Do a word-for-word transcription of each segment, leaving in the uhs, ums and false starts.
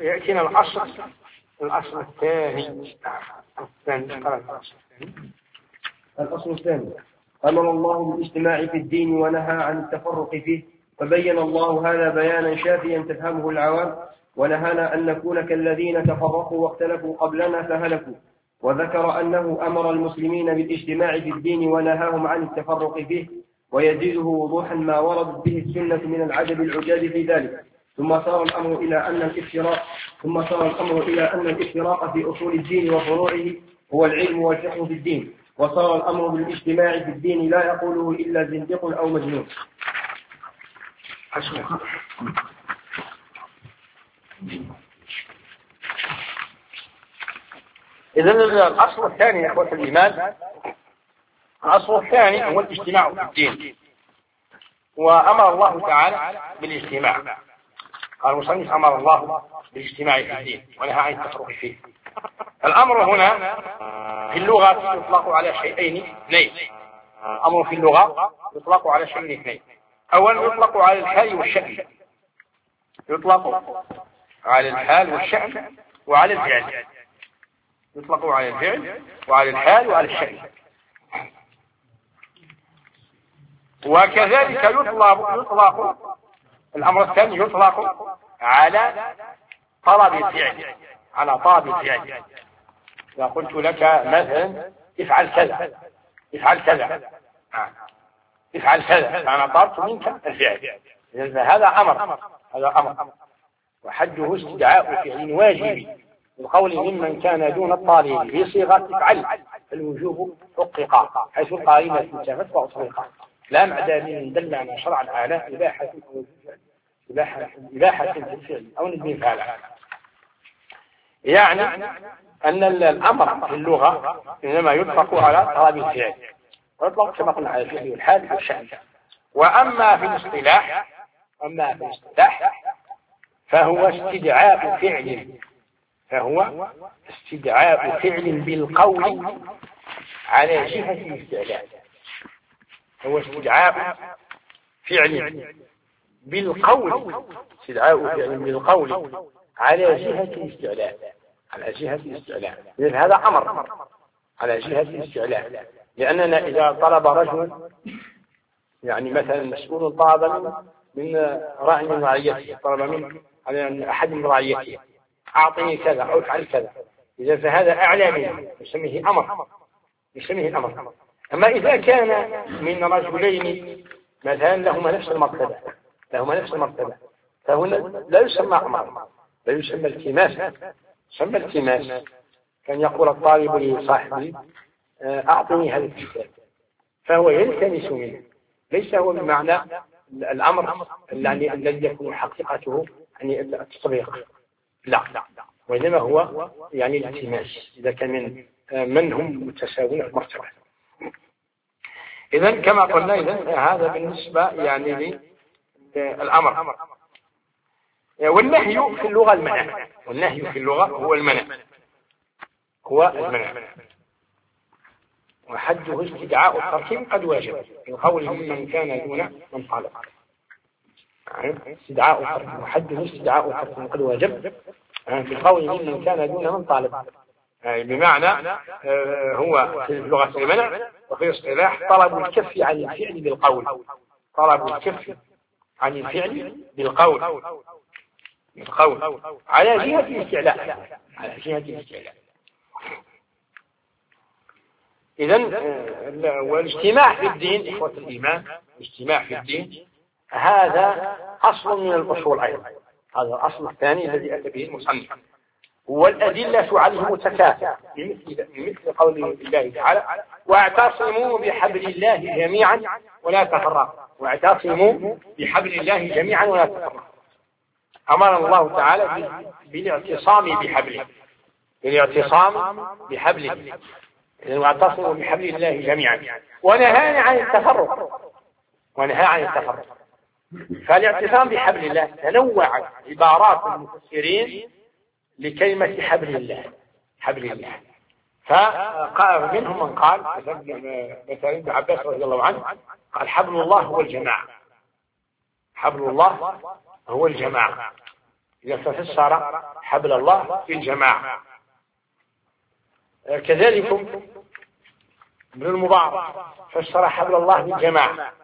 يأتينا الأصل الأصل الثاني. الأصل الثاني أمر الله بالاجتماع في الدين ونهى عن التفرق فيه، فبين الله هذا بيانا شافيا تفهمه العوام، ونهانا أن نكون كالذين تفرقوا واختلفوا قبلنا فهلكوا، وذكر أنه أمر المسلمين بالاجتماع في الدين ونهاهم عن التفرق فيه، ويزيده وضوحا ما وردت به السنة من العجب العجاب في ذلك. ثم صار الأمر إلى أن الافتراق ثم صار الأمر إلى أن الافتراق في أصول الدين وفروعه هو العلم والفقه في الدين، وصار الأمر بالاجتماع في الدين لا يقوله إلا زنديق أو مجنون. إذن الأصل الثاني يا إخوة الإيمان، الأصل الثاني هو الاجتماع في الدين، وأمر الله تعالى بالاجتماع. قال المصنف أمر الله بالاجتماع في الدين ونهى عن التفرق فيه. الأمر هنا في اللغة يطلق على شيئين اثنين. الأمر في اللغة يطلق على شيئين اثنين. أولا يطلق على الحال والشأن، يطلق على الحال والشأن وعلى الفعل، يطلق على الفعل وعلى الحال وعلى الشأن. وكذلك يطلق يطلق الأمر الثاني يطلق على طلب الفعل، على طلب الفعل. إذا قلت لك مثلا افعل كذا افعل كذا افعل كذا، أنا طلبت منك الفعل، إذن هذا أمر، هذا أمر. وحده استدعاء فعل واجب القول ممن كان دون الطالب في صيغة افعل، الوجوب حقق حيث القارنة انتفت وأطلقت، لا معدل دل على شرعا على إباحة إباحة إباحة الفعل أو نسبة فعل. يعني أن الأمر في اللغة إنما يطلق على طلب الفعل، ويطلق كما قلنا على الفعل والحال والشأن. وأما في الاصطلاح أما في الاصطلاح فهو استدعاء فعل فهو استدعاء فعل بالقول على جهة الاستعلاء. هو استدعاء فعل بالقول استدعاء فعل بالقول على جهة الاستعلاء، على جهة الاستعلاء. لأن هذا أمر على جهة الاستعلاء، لأننا إذا طلب رجل يعني مثلا مسؤول طلب من راعي من رعيته، طلب من أحد من رعيته أعطني كذا أو افعل كذا، إذا فهذا أعلى منه يسميه أمر، يسميه أمر. أما إذا كان من رجلين مثلا لهما نفس المرتبة لهما نفس المرتبة فهنا لا يسمى أمر، لا يسمى التماس، يسمى التماس. كان يقول الطالب لصاحبه أعطني هذا الكتاب، فهو يلتمس منه، ليس هو بمعنى الأمر يعني الذي يكون حقيقته يعني التطبيق، لا، وإنما هو يعني الالتماس إذا كان من من هم متساوون المرتبة. إذن كما قلنا إذن هذا بالنسبة يعني للأمر. والنهي في اللغة المنع، والنهي في اللغة هو المنع، هو المنع. وحده استدعاء الترتيب قد واجب من قول ممن كان دون من طالب. استدعاء الترتيب وحده استدعاء الترتيب قد واجب بقول ممن كان دون من طالب، بمعنى هو في لغة المنع وفي اصطلاح طلب الكف عن الفعل بالقول، طلب الكف عن الفعل بالقول بالقول على جهة الاستعلاء، على جهة الاستعلاء. إذن والاجتماع في الدين إخوة الإيمان، الاجتماع في الدين هذا أصل من الأصول أيضا، هذا الأصل الثاني الذي أتى به المصنف. والأدلة عليه متكافئة بمثل, بمثل قول الله تعالى واعتصموا بحبل الله جميعا ولا تفرقوا، واعتصموا بحبل الله جميعا ولا تفرقوا. أمر الله تعالى بالاعتصام بحبله، بالاعتصام بحبله، واعتصموا بحبل الله جميعا، ونهانا عن التفرق، ونهى عن التفرق. فالاعتصام بحبل الله تنوعت عبارات المفسرين لكلمة حبل الله، حبل الله. فقال منهم من قال مثلا ابن عباس رضي الله عنه قال حبل الله هو الجماعة، حبل الله هو الجماعة. إذا فسر حبل الله في الجماعة. كذلك ابن المبارك فسر حبل الله بالجماعة.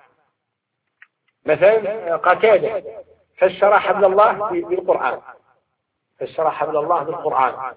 مثلا قتادة فسر حبل الله بالقرآن، فسر حبل الله بالقرآن.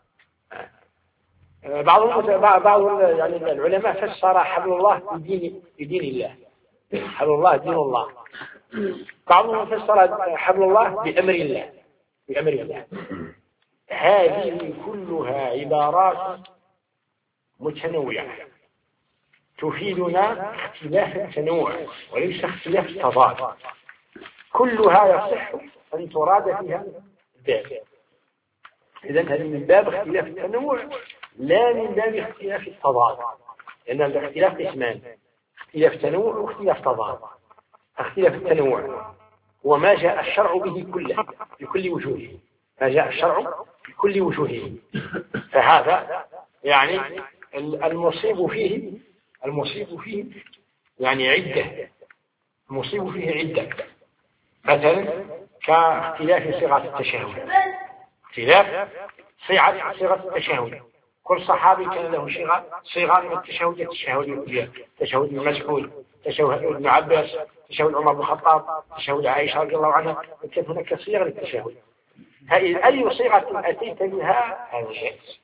بعض بعض يعني العلماء فسر حبل الله بدين بدين الله، حبل الله دين الله. بعضهم فسر حبل الله بأمر الله، بأمر الله. هذه كلها عبارات متنوعة تفيدنا اختلاف التنوع وليس اختلاف التضاد. كلها يصح أن تراد فيها الباب. إذن هذه من باب اختلاف التنوع لا من باب اختلاف التضاد، لأن الاختلاف قسمان: اختلاف تنوع واختلاف تضاد. اختلاف التنوع هو ما جاء الشرع به كله بكل وجوهه، ما جاء الشرع بكل وجوهه. فهذا يعني المصيب فيه المصيب فيه يعني عدة، المصيب فيه عدة. مثلا كاختلاف صيغة التشهد، اختلاف صيغة التشهد. كل صحابي كان له صيغة صيغة من التشهد: التشهد تشهد المسعود، تشهد ابن عباس، تشهد عمر بن الخطاب، تشهد عائشة رضي الله عنها. كانت هناك صيغ للتشهد. أي صيغة أتيت بها هذا جائز.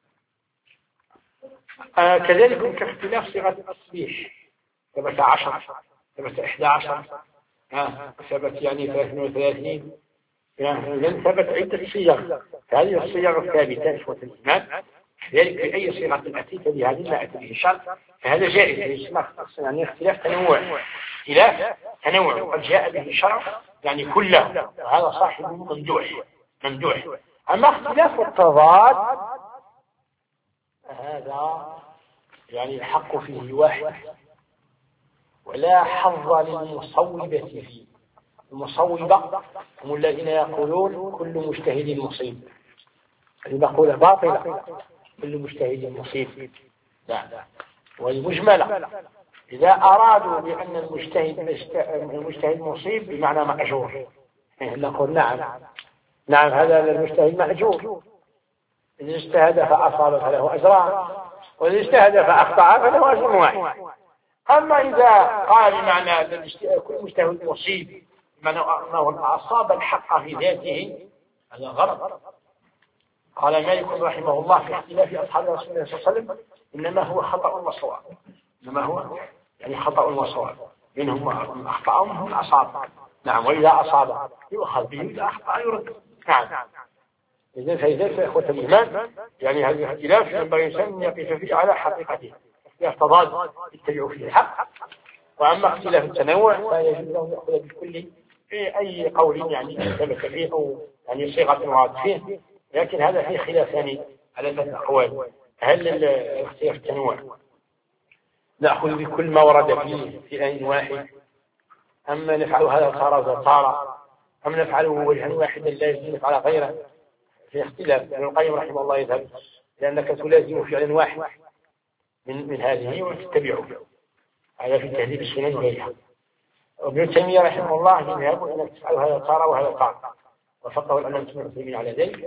آه كذلك كاختلاف صيغة التسبيح: ثبت عشر، ثبت إحدى عشر، آه ثبت يعني ثلاثين وثلاثين، يعني ثبت عدة صيغ. هذه الصيغ الثابتة إخوة الإيمان. كذلك في أي صيغة أتيت بها مما أتى به الشرع فهذا جائز، يعني اختلاف تنوع، اختلاف تنوع وقد جاء به الشرع يعني كله، وهذا صاحب ممدوح ممدوح. أما اختلاف التضاد هذا يعني الحق فيه واحد ولا حظ للمصوبة فيه. المصوبة هم الذين يقولون كل مجتهد مصيب، المقولة باطلة: كل مجتهد مصيب. لا، والمجملة إذا أرادوا بأن المجتهد المجتهد مصيب بمعنى مأجور، نقول نعم نعم هذا المجتهد مأجور. إذا اجتهد فأصاب فله أجران، وإذا اجتهد فأخطأ فله أجر واحد. أما إذا قال بمعنى كل مجتهد مصيب بمعنى أنه أصاب الحق في ذاته، هذا غلط. قال مالك رحمه الله في اختلاف أصحاب رسول الله صلى الله عليه وسلم: إنما هو خطأ وصواب. إنما هو يعني خطأ وصواب، منهم من أخطأ ومنهم من أصاب. نعم، وإذا أصاب يؤخذ به، إذا أخطأ يرد. نعم. إذن فإذا إخوة الإيمان يعني هذه الاختلاف ينبغي الإنسان أن يقف فيه على حقيقته. اختلاف تضاد يتبع فيه الحق. وأما اختلاف التنوع فيجب أن يأخذ بكل في أي قول يعني ثبت فيه أو يعني صيغة مراد فيه. لكن هذا فيه خلافان على ثلاث أقوال: هل الاختلاف التنوع نأخذ بكل ما ورد فيه في آن واحد، أما نفعل هذا تارة وتارة، أم نفعله وجها واحدا لا يجب على غيره؟ في اختلاف. ابن القيم رحمه الله يذهب لأنك تلازم فعلا واحد من من هذه وتتبعه، هذا في تهذيب السنن وغيرها. وابن تيمية رحمه الله يذهب أنك تفعل هذا تارة وهذا تارة، وفقه الأمام ابن المسلمين على ذلك.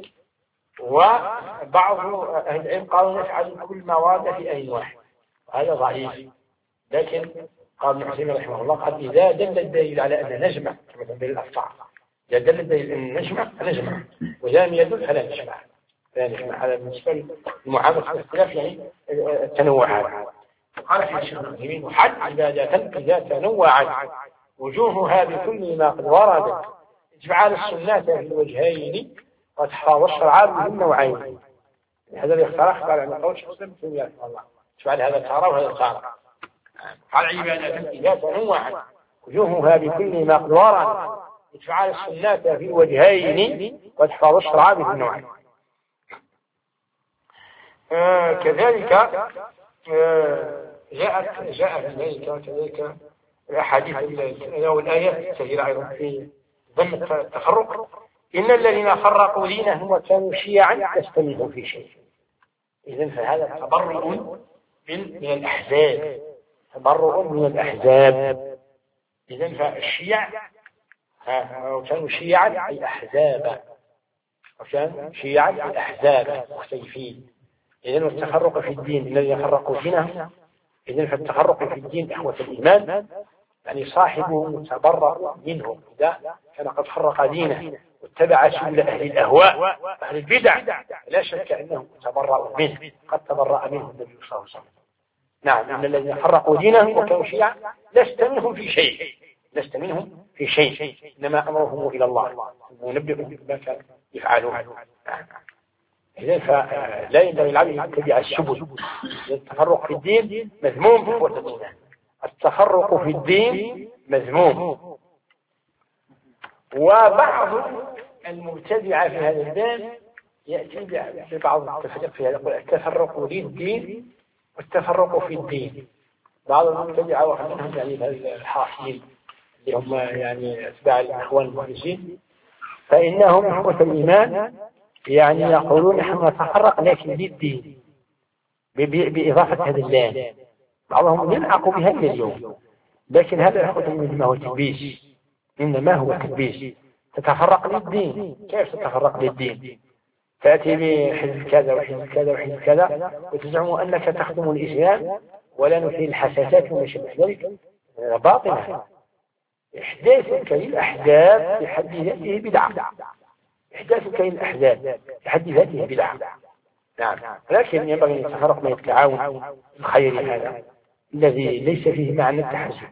وبعض أهل العلم قالوا نفعل كل ما ورد في آن واحد، وهذا ضعيف. لكن قال ابن عثيمين رحمه الله: قال إذا دل الدليل على أن نجمع كما تنبغي الأفطار، إذا دل الدليل أن نجمع فنجمع، وإذا لم يدل فلا نجمع. فلا نجمع. هذا بالنسبة للمعاملة الاختلاف يعني التنوع. قال في الشيخ ابن عثيمين: وحد عبادة إذا تنوعت وجوهها بكل ما قد ورد اجعل السنة في الوجهين وتحفظ الشرع من نوعين. هذا الاختلاف قال عن قول شخص ابن تيمية رحمه الله: اجعل هذا تارة وهذا تارة. قال عبادة إذا تنوعت وجوهها بكل ما قد ورد اجعل السنة في الوجهين وتحفظ الشرع من نوعين. آه كذلك آه جاءت جاء في ذلك كذلك الأحاديث والآيات الكثيرة أيضا في ذم التفرق: إن الذين فرقوا دينهم وكانوا شيعا يستمعون في شيء. إذن فهذا تبرؤ من من الأحزاب، تبرؤ من الأحزاب. إذن فالشيع وكانوا شيعا أي أحزابا، وكان شيعا الأحزاب مختلفين. إذن والتفرق في الدين الذي فرقوا دينهم. إذن فالتفرق في الدين إخوة الإيمان يعني صاحبه متبرأ منه إذا كان قد فرق دينه واتبع سبل أهل الأهواء أهل البدع، لا شك أنه متبرأ منه، قد تبرأ منه النبي صلى الله عليه وسلم. نعم، إن الذين فرقوا دينهم وكانوا شيعا لست منهم في شيء، لست منهم في شيء، إنما أمرهم إلى الله ونبئهم بما كانوا يفعلون. إذن فلا ينبغي العبد أن يتبع السبل. التفرق في الدين مذموم إخوة الإيمان، التفرق في الدين مذموم. وبعض المبتدعة في هذا الباب يأتي ببعض التفريق في هذا، يقول التفرق للدين والتفرق في الدين. بعض المبتدعة ومنهم يعني الحاصلين اللي هم يعني أتباع الإخوان المخلصين، فإنهم إخوة الإيمان يعني يقولون نحن نتفرق لكن للدين بإضافة هذا اللام. بعضهم يلعق بها إلى اليوم، لكن هذا إخوة الإيمان ما هو تلبيس، إنما هو تلبيس. تتفرق للدين، كيف تتفرق للدين؟ تأتي بحزب كذا وحزب كذا وحزب كذا وتزعم أنك تخدم الإسلام ولا نثير الحساسات وما شابه ذلك، باطنة. إحداثك للأحزاب في حد ذاته بدعة، إحداثك للأحزاب في حد ذاته بدعة. نعم، لكن ينبغي أن يتفرق من التعاون الخيري هذا الذي ليس فيه معنى التحزب.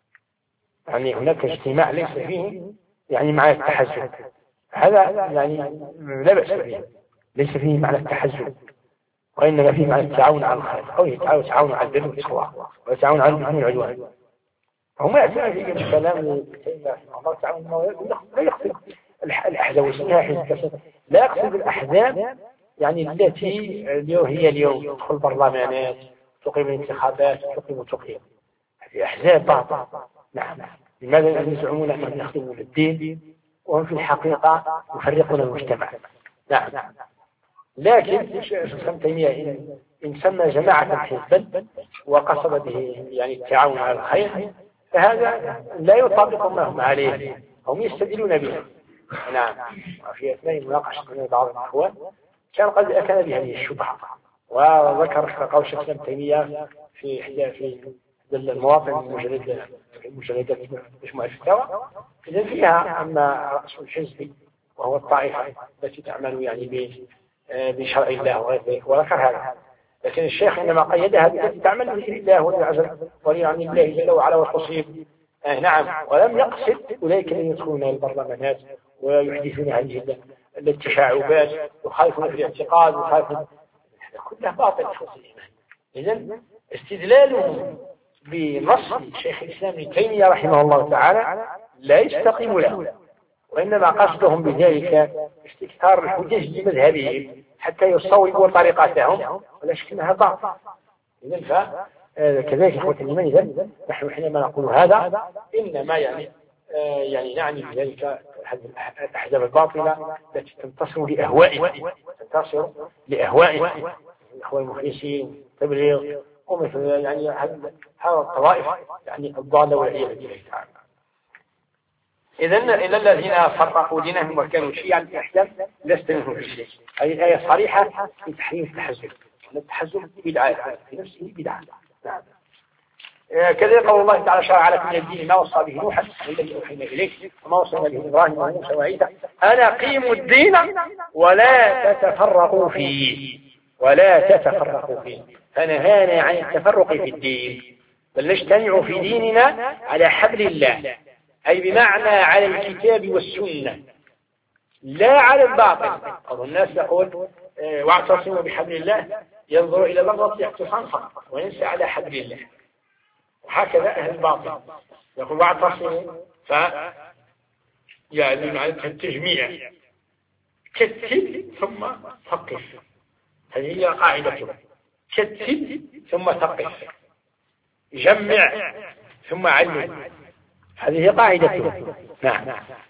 يعني هناك اجتماع ليس فيه يعني معنى التحزب، هذا يعني لا بأس به، ليس فيه معنى التحزب، وإنما فيه معنى التعاون على الخير، أو يتعاون على البر والتقوى ويتعاون على الإثم والعدوان. هم يأتون في الكلام الله تعالى لا يقصد الأحزاب واسمها حزب، لا يقصد الأحزاب يعني التي هي اليوم تدخل برلمانات تقيم الانتخابات تقيم وتقيم، هذه أحزاب باطلة. نعم، لماذا يزعمون أنهم يخدمون الدين وهم في الحقيقة يفرقون المجتمع؟ نعم، لكن الشيخ ابن تيمية إن سمى جماعة حزبا وقصد به يعني التعاون على الخير فهذا لا يطابق ما هم عليه، هم يستدلون به. نعم، وفي أثناء مناقشة من بعض الأخوان كان قد أتى بهذه الشبهة، وذكر قول الشيخ ابن تيمية في إحدى في المواطن المجرد المجردات مجموعة الفتاوى، إذا فيها أما رأس الحزب وهو الطائفة التي تعمل يعني بشرع الله وغير ذلك، وذكر هذا. لكن الشيخ إنما قيدها بالتي تعمل بشرع الله والعزل ولعن الله جل وعلا والتصيب. آه نعم، ولم يقصد أولئك الذين يدخلون البرلمانات ويحدثون هذه التشعبات ويخالفون في الاعتقاد ويخالفون، كلها باطل. إذن استدلالهم بنص شيخ الإسلام ابن تيمية رحمه الله تعالى لا يستقيم له، وإنما قصدهم بذلك استكثار الحجج لمذهبهم حتى يصوبوا طريقتهم، ولا شك أنها باطل. إذن فكذلك إخوة الإيمان، إذن نحن حينما نقول هذا إنما يعني آه يعني نعني بذلك الأحزاب الباطلة التي تنتصر لأهوائها، تنتصر لأهوائها، الإخوان المخلصين، تبليغ ومثل يعني هذا الطوائف يعني الضالة والعياذ بالله تعالى. إذن إلى الذين فرقوا دينهم وكانوا شيعا في الأحزاب لست منهم في شيء. هذه الآية صريحة في تحريم التحزب، التحزب بدعة في نفسه بدعة. نعم. كذلك قول الله تعالى شرع لكم من الدين ما وصى به نوحا والذي أوحينا إليك وما وصينا به إبراهيم وموسى وعيسى أن أقيموا الدين ولا تتفرقوا فيه ولا تتفرقوا فيه، فنهانا عن التفرق في الدين، بل نجتمع في ديننا على حبل الله، أي بمعنى على الكتاب والسنة لا على الباطل. بعض الناس يقول واعتصموا بحبل الله، ينظر إلى لفظة اعتصام فقط وينسى على حبل الله، وهكذا أهل الباطل يقول واعتصموا ف يعني معنى التجميع، كتب ثم ثقف، هذه هي قاعدته، كتب ثم ثقف، جمع ثم علم، هذه قاعدته. نعم،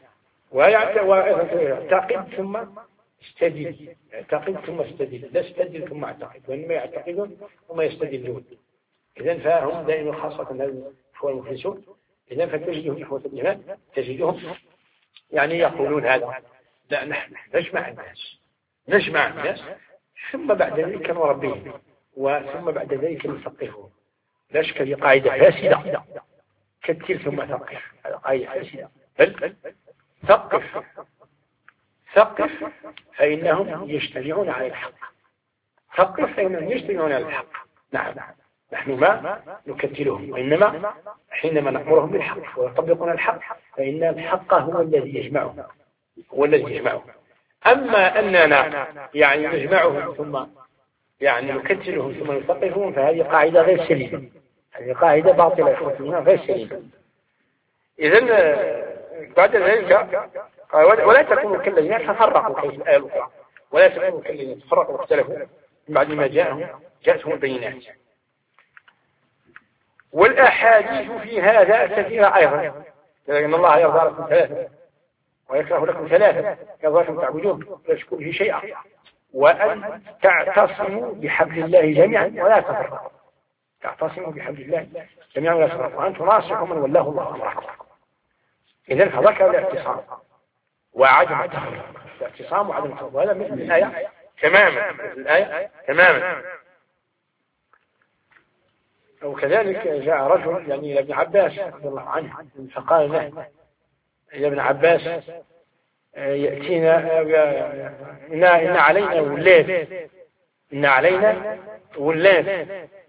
ويعتقد ثم استدل، يعتقد ثم استدل، لا استدل ثم اعتقد، وإنما يعتقدون ثم يستدلون. إذن فهم دائما خاصة الإخوة المخلصون، إذن فتجدهم إخوة الإيمان تجدهم يعني يقولون هذا، لا، نحن نجمع الناس نجمع الناس ثم بعد ذلك نربيهم وثم بعد ذلك نثقفهم. لا شك هذه قاعدة فاسدة، كثير ثم ثقف، هذا قاعدة فاسدة. بل ثقف ثقف فإنهم يجتمعون على الحق، ثقف فإنهم يجتمعون على الحق. نعم، نحن ما نكتلهم، وإنما حينما نأمرهم بالحق ويطبقون الحق فإن الحق هو الذي يجمعهم هو الذي يجمعهم. أما أننا يعني نجمعهم ثم يعني نكتلهم ثم نثقفهم فهذه قاعدة غير سليمة، هذه قاعدة باطلة إخوتنا غير سليمة. إذن بعد ذلك ولا تكونوا كالذين تفرقوا في الآية الأخرى، ولا تكونوا كالذين تفرقوا واختلفوا بعد ما جاءهم جاءتهم البينات. والأحاديث في هذا كثيرة أيضا، لأن الله يرضى لكم ثلاثة ويكره لكم ثلاثة، يرضى لكم تعبدون لا تشركوا به شيئا وأن تعتصموا بحبل الله جميعا ولا تفرقوا. تعتصموا بحبل الله جميعا ولا تفرقوا وأن تناصحوا من والله الله أمركم. إذن فذكر الاعتصام وعدم التفرق، الاعتصام وعدم التفرق، وهذا مثل الآية تماما، مثل الآية تماما. وكذلك جاء رجل يعني إلى ابن عباس رضي الله عنه فقال له يا ابن عباس يأتينا إن, إن علينا ولاد إن علينا ولاد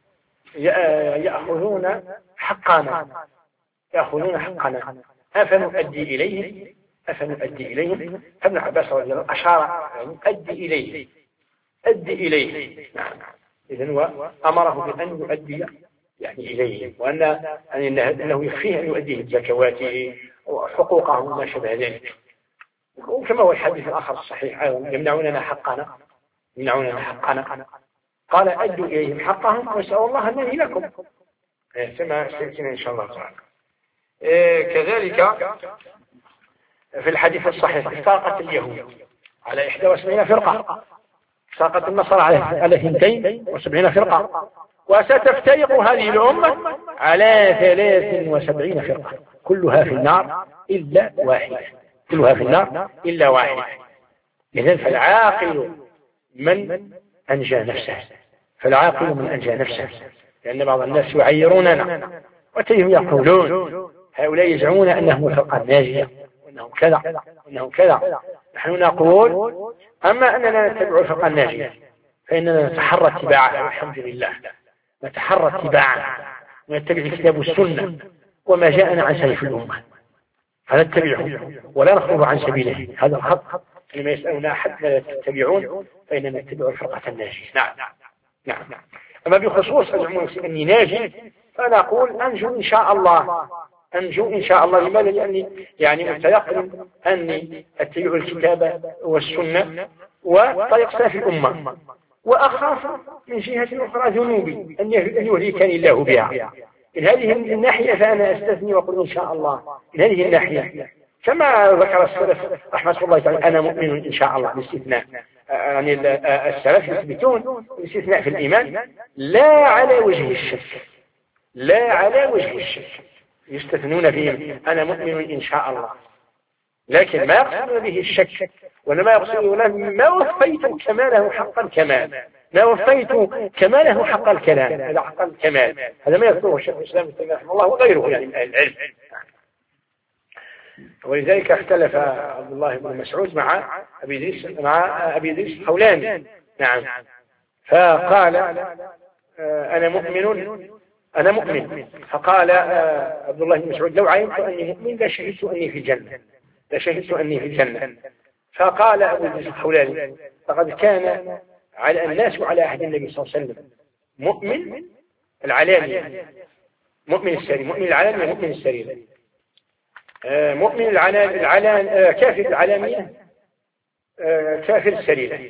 يأخذون حقنا يأخذون حقنا أفنؤدي إليهم أفنؤدي إليهم فابن عباس رضي الله عنه أشار يعني أدي إليه أدي إليه. نعم. إذن وأمره بأن يؤدي يعني إليه، وأن أنه يكفيه أن يؤديه بزكواته وحقوقه وما شابه ذلك. وكما هو الحديث الآخر الصحيح أيضا يمنعوننا حقنا يمنعوننا حقنا قال أدوا إليهم حقهم واسأل الله أن يهديكم كما سيأتينا إن شاء الله تعالى. كذلك في الحديث الصحيح افترقت اليهود على إحدى وسبعين فرقة، افترقت النصارى على اثنتين وسبعين فرقة، وستفترق هذه الأمة على ثلاث وسبعين فرقة كلها في النار إلا واحدة كلها في النار إلا واحدة. إذن فالعاقل من أنجى نفسه فالعاقل من أنجى نفسه لأن بعض الناس يعيروننا وتيهم يقولون هؤلاء يزعمون أنهم الفرقة الناجية وأنهم كذا وأنهم كذا. نحن نقول أما أننا نتبع الفرقة الناجية فإننا نتحرى اتباعها والحمد لله، نتحرى اتباعها ونتبع الكتاب والسنة وما جاءنا عن سلف الأمة فنتبعه ولا نخرج عن سبيله. هذا الخط لما يسألنا أحد لا تتبعون فإننا نتبع الفرقة الناجية. نعم نعم. أما بخصوص أزعمون أني ناجي فأنا أقول أنجو إن شاء الله أنجو إن شاء الله. لماذا؟ لأني يعني متيقن أني أتبع الكتاب والسنة وطريق سلف الأمة، وأخاف من جهة أخرى ذنوبي أن يهلكني الله بها. من هذه الناحية فأنا أستثني وأقول إن شاء الله من هذه الناحية كما ذكر السلف رحمة الله تعالى أنا مؤمن إن شاء الله باستثناء يعني السلف يثبتون الاستثناء في الإيمان لا على وجه الشك لا على وجه الشك يستثنون فيهم أنا مؤمن إن شاء الله، لكن ما يقصدون به الشك وإنما يقصدون ما وفيت كماله حق الكمال ما وفيت كماله حق الكلام هذا حق الكمال. هذا ما يذكره الشيخ الإسلام رحمه الله وغيره يعني من أهل العلم. ولذلك اختلف عبد الله بن مسعود مع أبي إدريس مع أبي إدريس الخولاني. نعم. فقال أنا مؤمن أنا مؤمن فقال عبد الله بن مسعود لو علمت أني مؤمن لشهدت أني في الجنة لشهدت أني في الجنة. فقال أبو إدريس الخولاني فقد كان على الناس وعلى عهد النبي صلى الله عليه وسلم مؤمن العلانية مؤمن السرير مؤمن العلانية مؤمن السرير مؤمن العلان العلان كافر العلانية كافر السرير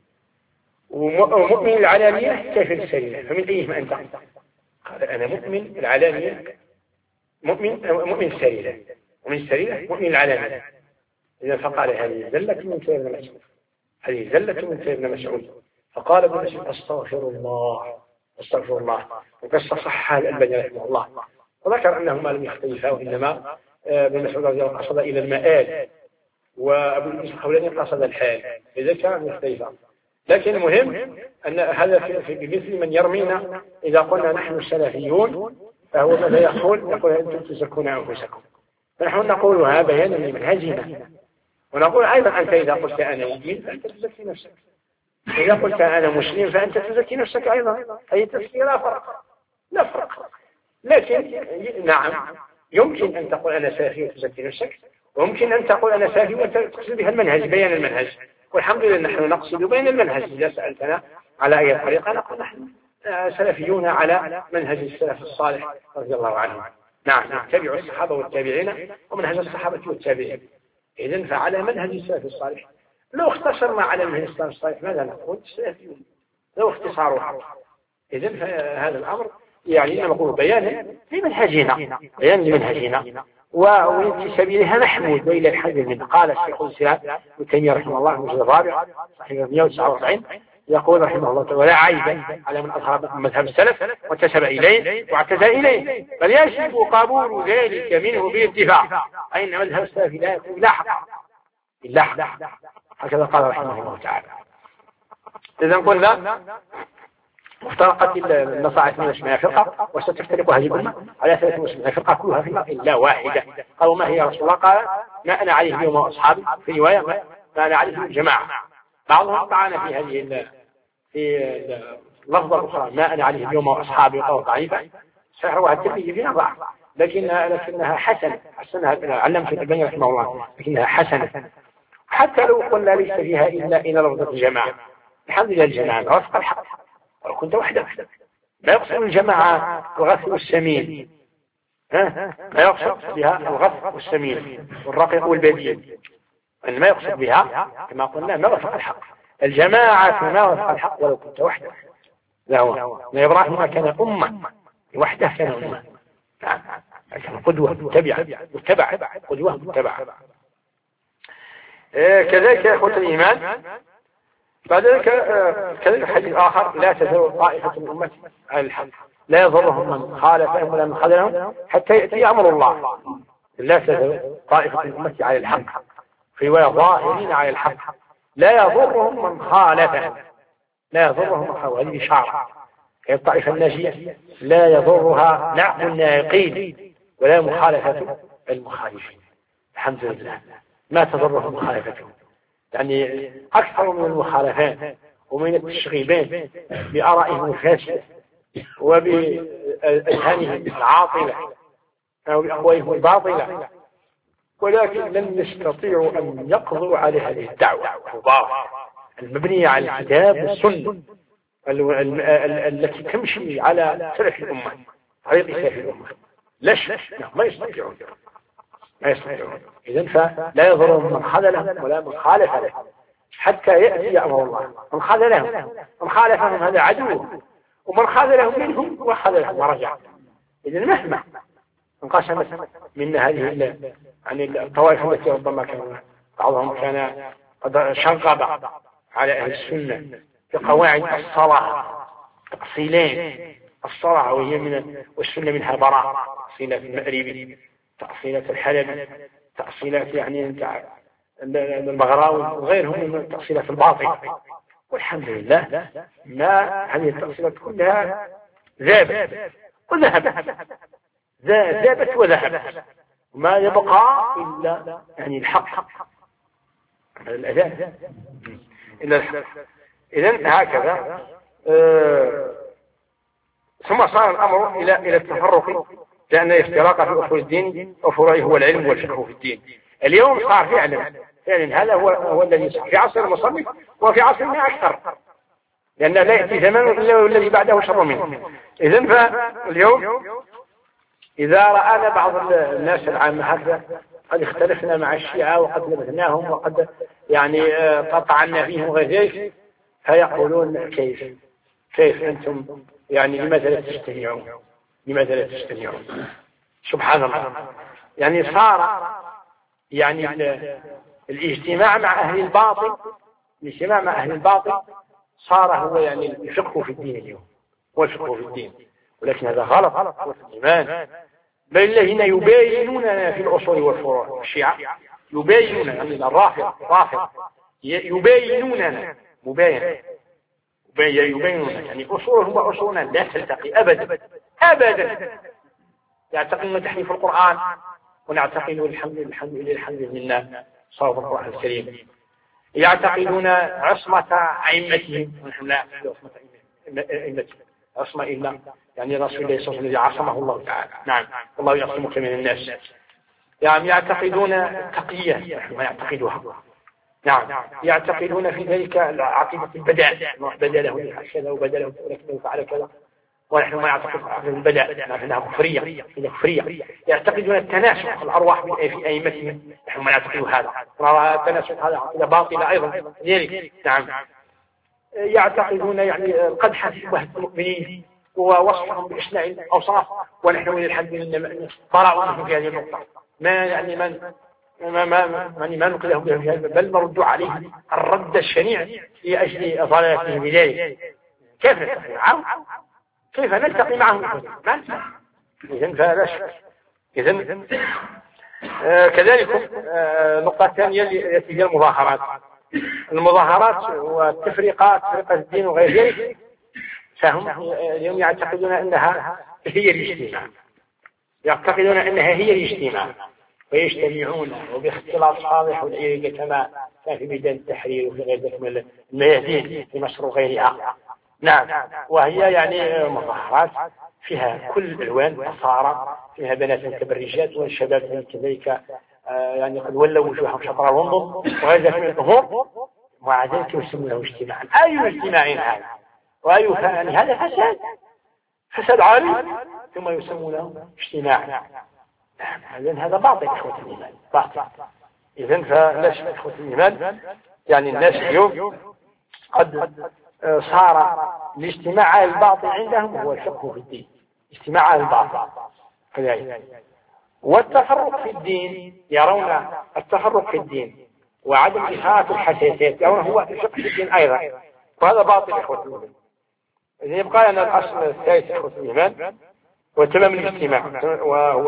ومؤمن العلانية كافر السرير. فمن أيهما أنت؟ قال أنا مؤمن العلانية مؤمن مؤمن السرير ومن السرير مؤمن العلانية. إذا فقال هذه زلة من سير ابن مسعود هذه زلة من سير ابن مسعود. فقال ابن مسعود أستغفر الله أستغفر الله. وقص صح الألباني رحمه الله وذكر أنهما لم يختلفا وإنما ابن مسعود رضي الله عنه قصد إلى المآل وأبو الإسحاق الخولاني قصد الحال، إذا كان مختلفا. لكن المهم أن هذا في بمثل من يرمينا إذا قلنا نحن السلفيون، فهو ماذا يقول؟ يقول أنتم تزكون أنفسكم. فنحن نقولها بيانا لمنهجنا، ونقول أيضا أنت إذا قلت أنا مؤمن فأنت تزكي نفسك، إذا قلت أنا مسلم فأنت تزكي نفسك أيضا، أي تزكية لا فرق لا فرق. لكن نعم يمكن أن تقول أنا سلفي وتزكي نفسك، ويمكن أن تقول أنا سلفي وتقصد بها المنهج، بيان المنهج. والحمد لله نحن نقصد بين المنهج. إذا سألتنا على أي طريقة نقول نحن سلفيون على منهج السلف الصالح رضي الله عنهم. نعم نتبع الصحابة والتابعين ومنهج الصحابة والتابعين. إذن فعلى منهج السلف الصالح. لو اختصرنا على منهج السلف الصالح ماذا نقول؟ السلفيون لو اختصارها. إذن هذا الأمر يعني نقول بيانا لمنهجنا، بيان لمنهجنا وفي سبيلها محمود وإلى الحد منه. قال الشيخ الإسلام ابن تيمية رحمه الله المجلد الرابع صحيح مئة وتسعة وأربعين يقول رحمه الله ولا عيب على من أظهر مذهب السلف وانتسب إليه واعتزى إليه، بل يجب قبول ذلك منه باتفاق، أين مذهب السلف لا يكون إلا حق إلا حق. هكذا قال رحمه الله تعالى. إذا قلنا افترقت النصارى اثنين وسبعين فرقة وستفترق هذه الأمة على ثلاثة وسبعين فرقة كلها في النار إلا واحدة. قالوا ما هي يا رسول الله؟ قال ما أنا عليه اليوم وأصحابي، في رواية ما أنا عليه الجماعة. بعضهم طعن في هذه في اللفظة الأخرى ما أنا عليه اليوم وأصحابي قول ضعيفة صحيح الترمذي فيها ضعف، لكنها لكنها حسنة حسنها علمت الألباني رحمه الله، لكنها حسنة حتى لو قلنا ليس فيها إلا إلى لفظة الجماعة. الحمد لله الجماعة وفق الحق، ولو كنت وحدك لا يقصد الجماعة الغث والسمين، ها لا يقصد بها الغث والسمين والرقيق والبديل، أن ما يقصد بها كما قلنا ما وفق الحق. الجماعة ما وفق الحق ولو كنت وحدك. لا هو إبراهيم كان أمة وحده، كان أمة كان قدوة متبعة متبع قدوة متبعة. كذلك يا أخوة الإيمان بعد ذلك كذلك حديث آخر لا تزال طائفة من أمتي على الحق لا يضرهم من خالفهم ولا من خذلهم حتى يأتي أمر الله. لا تزال طائفة من أمتي على الحق، في رواية ظاهرين على الحق لا يضرهم من خالفهم، لا يضرهم من خالفهم. هذه إشارة الطائفة الناجية لا يضرها نعم الناقين ولا مخالفة المخالفين. الحمد لله ما تضرهم مخالفتهم، يعني أكثر من المخالفات ومن التشغيبات بآرائهم الفاسدة وبأذهانهم العاطلة أو بأقوالهم الباطلة، ولكن لم يستطيعوا أن يقضوا على هذه الدعوة الباطلة المبنية على الكتاب والسنة التي تمشي على سلف الأمة طريق سلف الأمة. لا شك ما يستطيعون ما يستطيعون. إذن فلا يضرهم من خذلهم ولا من خالفهم حتى يأتي أمر الله. من خذلهم من خالفهم هذا عدو، ومن خذلهم منهم وخذلهم ورجع. إذن مهما انقسمت من هذه يعني الطوائف التي ربما كان بعضهم كان قد شغب على أهل السنة بقواعد الصلاة تأصيلين الصلاة وهي من والسنة منها براء، تأصيلات المأربي تأصيلات الحلبي تأصيلات يعني المغراوي وغيرهم من التأصيلات الباطلة. والحمد لله ما هذه التأصيلات كلها ذابت وذهبت ذابت وذهبت وما يبقى إلا يعني الحق الأذان إلا الحق. إذن هكذا آه ثم صار الأمر إلى إلى التفرق، لأن الافتراق في أصول الدين وفروعه هو العلم والفقه في الدين. اليوم صار فعلا فعلا هذا هو هو الذي صار في عصر المصنف وفي عصرنا أكثر، لأن لا يأتي زمان إلا والذي بعده شر منه. إذن فاليوم إذا رأنا بعض الناس العامة هكذا قد اختلفنا مع الشيعة وقد لبثناهم وقد يعني قطعنا فيهم غير ذلك، فيقولون كيف كيف أنتم يعني لماذا لا تجتمعون لماذا لا تجتمعون سبحان الله. يعني صار يعني الاجتماع مع أهل الباطل الاجتماع مع أهل الباطل صار هو يعني الفقه في الدين اليوم هو الفقه في الدين، ولكن هذا غلط غلط في الإيمان. بل الذين يباينوننا في الأصول والفروع الشيعة يباينون يعني الرافض الرافض يباينوننا مباين يباينون يعني أصولهم وأصولنا لا تلتقي أبدا أبدا. يعتقدون تحريف القرآن ونعتقد الحمد الحمد لله الحمد لله صواب القرآن الكريم. يعتقدون عصمة أئمتهم ونحن لا عصمة أئمتهم عصمة إلا يعني رسول الله صلى الله عليه وسلم عصمه الله تعالى. نعم الله يعصمك من الناس. يعني يعتقدون تقية نحن ما يعتقدها. نعم يعتقدون في ذلك عقيدة البداء بدا له كذا وبدا له كذا وفعل كذا ونحن ما يعتقد عقيدة البداء نحنها كفرية كفرية. يعتقدون التناسخ الأرواح في أئمتهم نحن ما نعتقد هذا التناسخ هذا عقيدة باطلة أيضا ذلك. نعم يعتقدون يعني القدح في وحدة المؤمنين ووصفهم بإشناع الأوصاف ونحن من الحمد لله براء في هذه النقطة. ما يعني من ما ما ما ما نقله به في هذا بل نرد عليه الرد الشنيع لأجل ضلالته بذلك. كيف نستطيع كيف نلتقي معهم ما إذن فلا شك. إذن آه كذلك آه نقطة ثانية التي هي المظاهرات المظاهرات والتفريقات تفرقة الدين وغير ذلك. فهم اليوم يعتقدون أنها هي الاجتماع يعتقدون أنها هي الاجتماع ويجتمعون وباختلاط صالح والعيرقة كما كان في ميدان التحرير وفي غير ذلك من الميادين في مصر وغيرها. نعم وهي يعني مظاهرات فيها كل الألوان نصارى فيها بنات متبرجات والشباب كذلك آه يعني قد ولوا وجوههم شطر لندن وغير ذلك من الأمور ومع ذلك يسمونه اجتماعا. أي اجتماع هذا وأي فعل هذا فساد فساد عالي ثم يسمونه اجتماعا. إذن هذا باطل إخوة الإيمان باطل. إذن فلا شك إخوة الإيمان يعني الناس اليوم قد صار الاجتماع الباطل عندهم هو الفقه في الدين اجتماع الباطل كذلك. والتفرق في الدين يرون التفرق في الدين وعدم إثارة الحساسات يرون هو الفقه في الدين أيضا وهذا باطل إخوة الإيمان. إذن يبقى لنا الأصل الثالث إخوة الإيمان وتمام الاجتماع وهو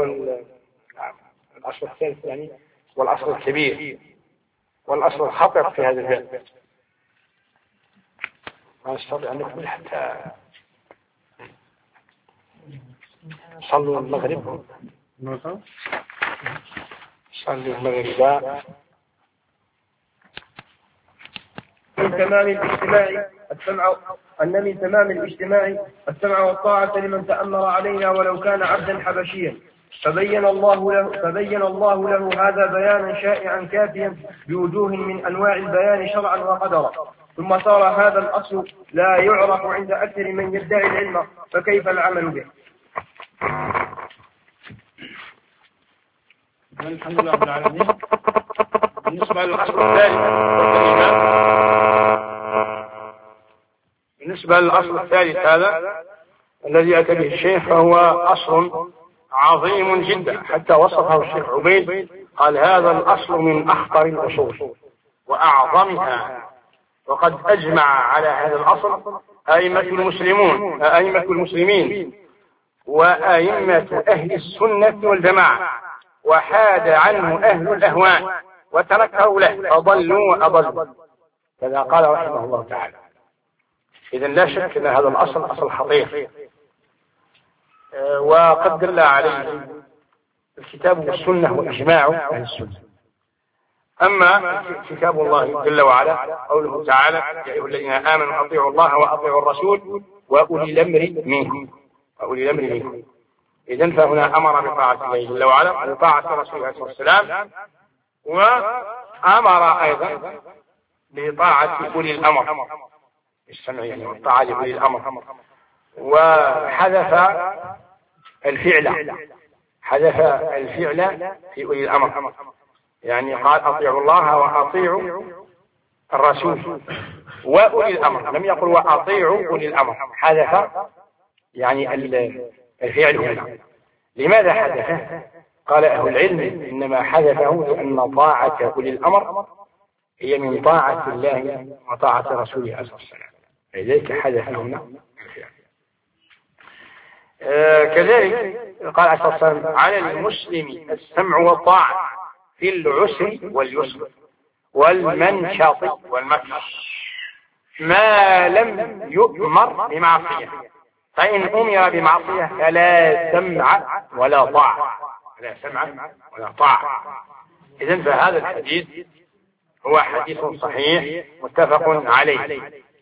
الأصل الثالث يعني والأصل الكبير والأصل الخطر في هذا الباب. ما نستطيع أن نكمل حتى صلوا المغرب صلوا المغرب. من تمام الاجتماع السمع أن من تمام الاجتماع السمع والطاعة لمن تأمر علينا ولو كان عبدا حبشيا. فبين الله له فبين الله له هذا بيانا شائعا كافيا بوجوه من أنواع البيان شرعا وقدرا. ثم صار هذا الأصل لا يعرف عند أكثر من يدعي العلم فكيف العمل به؟ الحمد لله رب العالمين. بالنسبة للأصل الثالث بالنسبة للأصل الثالث هذا الذي أتى به الشيخ فهو أصل عظيم جدا حتى وصفه الشيخ عبيد قال هذا الأصل من أخطر الأصول وأعظمها. وقد أجمع على هذا الأصل أئمة المسلمون أئمة المسلمين وأئمة أهل السنة والجماعة وحاد عنه أهل الأهواء وتركه له فضلوا وأضلوا كذا قال رحمه الله تعالى. إذن لا شك أن هذا الأصل أصل خطير وقد دل عليه الكتاب والسنة وإجماع أهل السنة. أما كتاب الله جل وعلا قوله تعالى يا أيها الذين آمنوا أطيعوا الله وأطيعوا الرسول وأولي الأمر منكم وأولي الأمر منكم. إذن فهنا أمر بطاعة الله جل وعلا وطاعة رسوله صلى الله عليه وسلم وأمر أيضا بطاعة أولي الأمر السمع يعني والطاعة لأولي الأمر وحذف الفعل حذف الفعل في أولي الأمر يعني قال أطيعوا الله وأطيعوا الرسول وأولي الأمر لم يقل وأطيعوا أولي الأمر حذف يعني الفعل هنا. لماذا حذفه؟ قال أهل العلم إنما حذفه لأن طاعة أولي الأمر هي من طاعة الله وطاعة رسوله صلى الله عليه وسلم لذلك حذف هنا الفعل. آه كذلك قال عليه الصلاة والسلام على المسلم السمع والطاعة في العسر واليسر والمنشط والمكر ما لم يؤمر بمعصية، فإن أمر بمعصية فلا سمع ولا طاعة، لا سمع ولا طاعة. إذن فهذا الحديث هو حديث صحيح متفق عليه،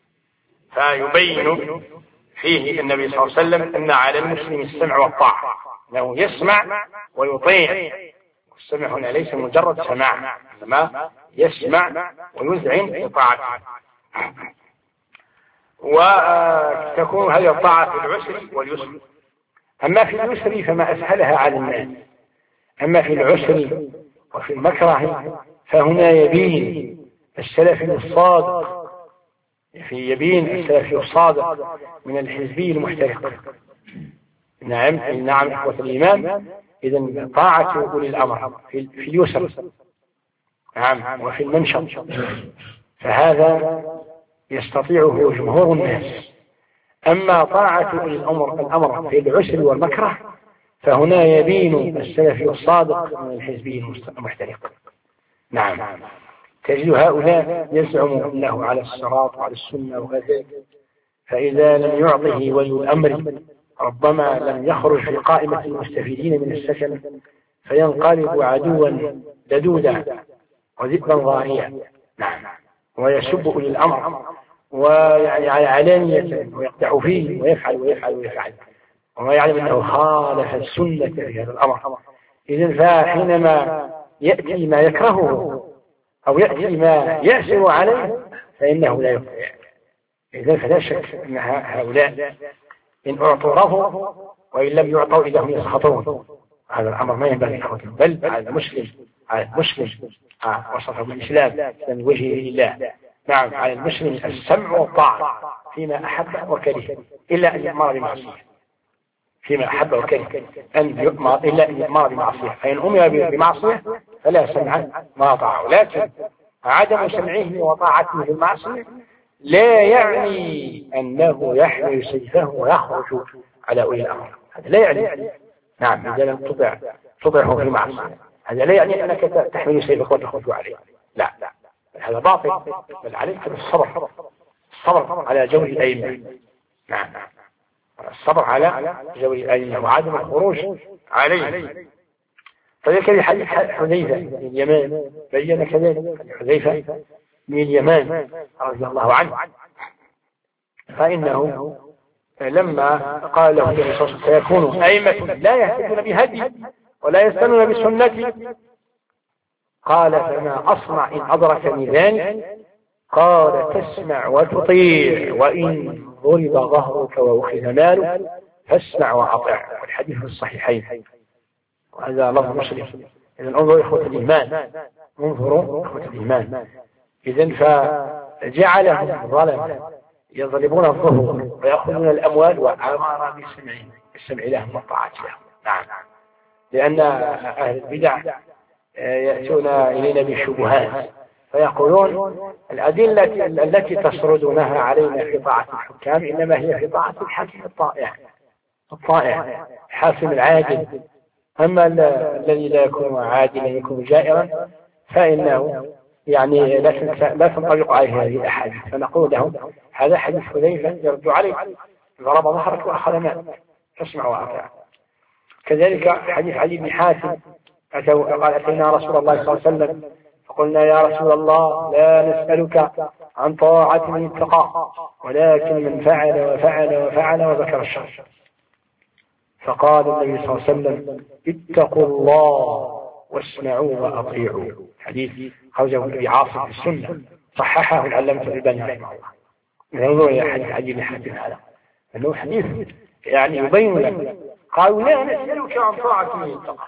فيبين فيه النبي صلى الله عليه وسلم أن على المسلم السمع والطاعة، أنه يسمع ويطيع. السمع هنا ليس مجرد سماع، إنما يسمع ويذعن بطاعته. وتكون هذه الطاعة في العسر واليسر. أما في اليسر فما أسهلها على الناس، أما في العسر وفي المكره فهنا يبين السلفي الصادق، في يبين السلفي الصادق من الحزبي المحترق. نعم نعم إخوة الإيمان، إذن طاعة أولي الأمر في, في اليسر نعم وفي المنشط، فهذا يستطيعه جمهور الناس. أما طاعة أولي الأمر الأمر في العسر والمكره فهنا يبين السلفي الصادق من الحزبي المحترق. نعم تجد هؤلاء يزعم أنه على الصراط وعلى السنة وغيره، فإذا لم يعطه ولي الأمر ربما لم يخرج في قائمة المستفيدين من السكن، فينقلب عدوا لدودا وذئبا ضاريا. نعم ويسب أولي الأمر ويعني علانية ويقطع فيه ويفعل ويفعل ويفعل وما يعلم أنه خالف السنة في هذا الأمر. إذن فحينما يأتي ما يكرهه أو يأتي ما يأسر عليه فإنه لا يطيع. إذن فلا شك أن هؤلاء إن أعطوا رضوا وإن لم يعطوا إذا هم يسخطون. هذا الأمر ما ينبغي لهم، بل على المسلم على المسلم وصفه بالإسلام من وجهه لله. نعم على المسلم السمع والطاعة فيما أحب وكره، إلا أن يأمر بمعصية، فيما أحب وكره أن يؤمر إلا أن يأمر بمعصية، فإن أمر بمعصية فلا سمع ما طاعه. لكن عدم سمعه وطاعته بالمعصية لا يعني أنه يحمل سيفه ويخرج على أولي الأمر، هذا لا يعني. نعم إذا لم تطع تطعه في المعصية هذا لا يعني أنك تحمل سيفك وتخرج عليه، لا لا هذا باطل، بل عليك بالصبر، الصبر على جور الأئمة. نعم الصبر على جور الأئمة وعدم الخروج عليه. فذلك لحديث حذيفة من اليمان بين كذلك، حذيفة من اليمان رضي الله عنه، فإنه لما قال له النبي صلى الله عليه وسلم سيكون أئمة لا يهتدون بهدي ولا يستنون بسنتي، قال فما أصنع إن أدركني ذلك؟ قال تسمع وتطيع، وإن ضرب ظهرك وأخذ مالك فاسمع وأطع. والحديث في الصحيحين وهذا لفظ مسلم. إذن انظروا إخوة الإيمان، انظروا إخوة الإيمان. إذن فجعلهم ظلم يضربون الظهور ويأخذون الأموال وأمر بالسمع السمع لهم والطاعة لهم. نعم لأن أهل البدع يأتون إلينا بالشبهات فيقولون الأدلة التي تسردونها علينا في طاعة الحكام إنما هي في طاعة الحاكم الطائع الطائع حاكم العادل، أما الذي لا يكون عادلا يكون جائرا فإنه يعني لا تنطبق عليه هذه الأحاديث. فنقول لهم هذا حديث حذيفة يرد عليك، ضرب ظهرك وأخذ مالك فاسمع وأطع. كذلك حديث علي بن حاتم قال أتينا رسول الله صلى الله عليه وسلم فقلنا يا رسول الله لا نسألك عن طاعة من اتقى ولكن من فعل وفعل وفعل وذكر الشر. فقال النبي صلى الله عليه وسلم اتقوا الله واسمعوا وأطيعوا. حديث خرجه ابن عاصم في السنة صححه العلامة الألباني رحمه الله. انظروا إلى حديث علي بن حاتم هذا أنه حديث يعني يبين لك. قالوا لا نسألك عن طاعة من اتقى،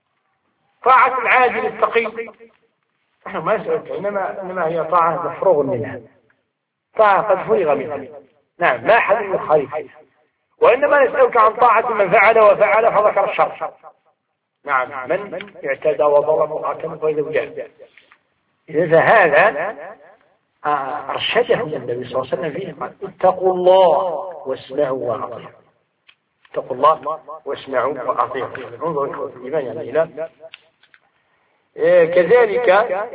طاعة العاجل التقي نحن ما نسألك، إنما إنما هي طاعة مفروغ منها، طاعة قد فرغ منها. نعم ما حد يخالف، وإنما نسألك عن طاعة من فعل وفعل فذكر الشر. نعم من اعتدى وضرب وحكم غير وجاهد. إذا هذا أرشده النبي صلى الله عليه وسلم فيه قال اتقوا الله واسمعوا وأطيعوا. اتقوا الله واسمعوا وأطيعوا. انظروا إخوة الإيمان يعني إلى كذلك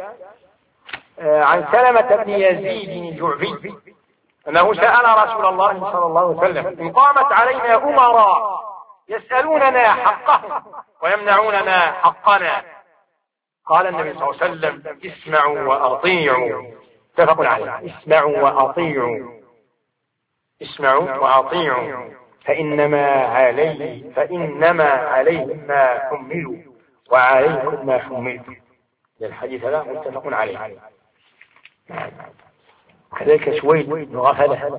عن سلمة بن يزيد الجعفي أنه سأل رسول الله صلى الله عليه وسلم: إن قامت علينا أمراء يسألوننا حقهم ويمنعوننا حقنا، قال النبي صلى الله عليه وسلم: اسمعوا وأطيعوا. اتفق عليه. اسمعوا وأطيعوا، اسمعوا وأطيعوا، فإنما عليه فإنما عليهم ما حملوا وعليكم ما حملتم. الحديث هذا متفق عليه. كذلك سويد بن غفلة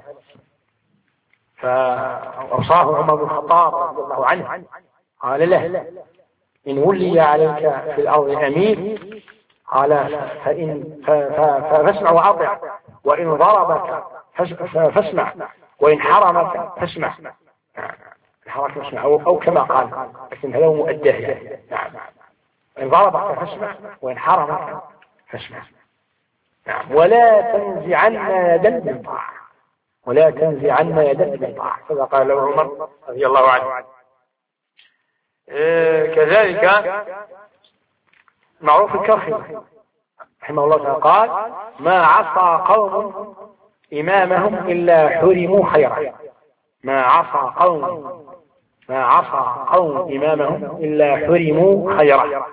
فأوصاه عمر بن الخطاب رضي الله عنه، قال له: إن ولي عليك في الأرض أمير، قال فإن فاسمع وأطع، وإن ضربك فاسمع، وإن حرمك فاسمع. حرمك فاسمع، أو كما قال، لكن هذا مؤداه. نعم. إن ضربك فاسمع، وإن حرمك فاسمع. نعم. ولا تنزعن يدا من طاعة، ولا تنزعن يدا من طاعة، كذا قال له عمر رضي الله عنه. إيه كذلك معروف الكرخي رحمه الله تعالى قال: ما عصى قوم إمامهم إلا حرموا خيرا. ما عصى قوم ما عصى قوم إمامهم إلا حرموا خيرا.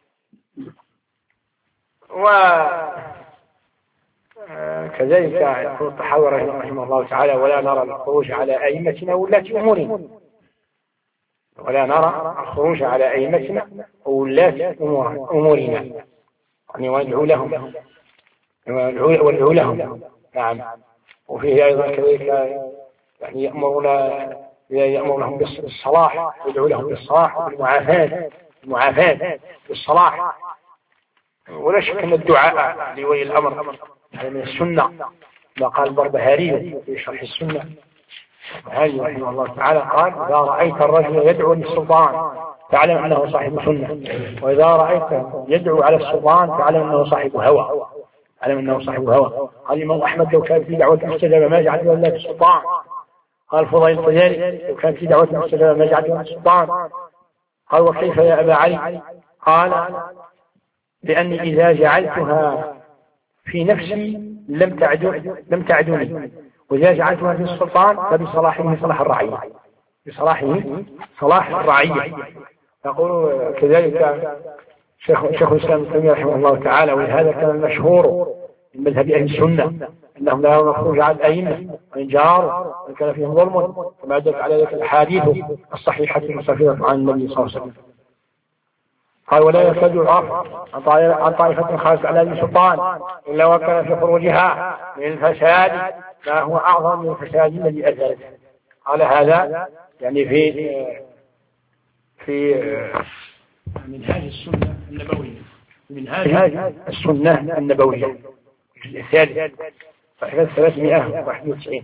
وكذلك يقول الطحاوي رحمه الله تعالى: ولا نرى الخروج على أئمتنا ولاة أمورنا، ولا نرى الخروج على أئمتنا ولاة أمورنا، يعني وندعو لهم وندعو لهم. نعم. وفيه أيضا كذلك يعني يأمرنا يأمرهم بالصلاح، ويدعو لهم بالصلاح وبالمعافاة، المعافاة بالصلاح. ولا شك أن الدعاء لولي الأمر من السنة، ما قال البربهاري في شرح السنة. البربهاري رحمه الله تعالى قال: إذا رأيت الرجل يدعو للسلطان فاعلم أنه صاحب سنة، وإذا رأيته يدعو على السلطان فاعلم أنه صاحب هوى. علم أنه صاحب هوى. قال الإمام أحمد: لو كان في دعوة مستجابة ما جعلته إلا في السلطان. قال فضيل الطيالي: لو كان في دعوة مستجابة ما جعلته إلا في السلطان. قال: وكيف يا أبا علي؟ قال: لأني إذا جعلتها في نفسي لم تعدو لم تعدوني، وإذا جعلتها في السلطان فبصلاحه صلاح الرعية، بصلاحه صلاح الرعية. يقول كذلك شيخ شيخ الإسلام ابن تيمية رحمه الله تعالى: ولهذا كان المشهور من مذهب أهل السنة أنهم لا يرون الخروج على الأئمة وإن جاروا وإن كان فيهم ظلم، كما دلت على ذلك الأحاديث الصحيحة المستفيضة عن النبي صلى الله عليه وسلم. قال: ولا يرتد العرف عن طائفة خارج على السلطان إلا وكان في خروجها من الفساد ما هو أعظم من الفساد الذي أزالته. قال هذا يعني في في منهاج السنة النبوية، منهاج السنة النبوية الجزء الثالث صفحة ثلاثمائة وواحد وتسعين.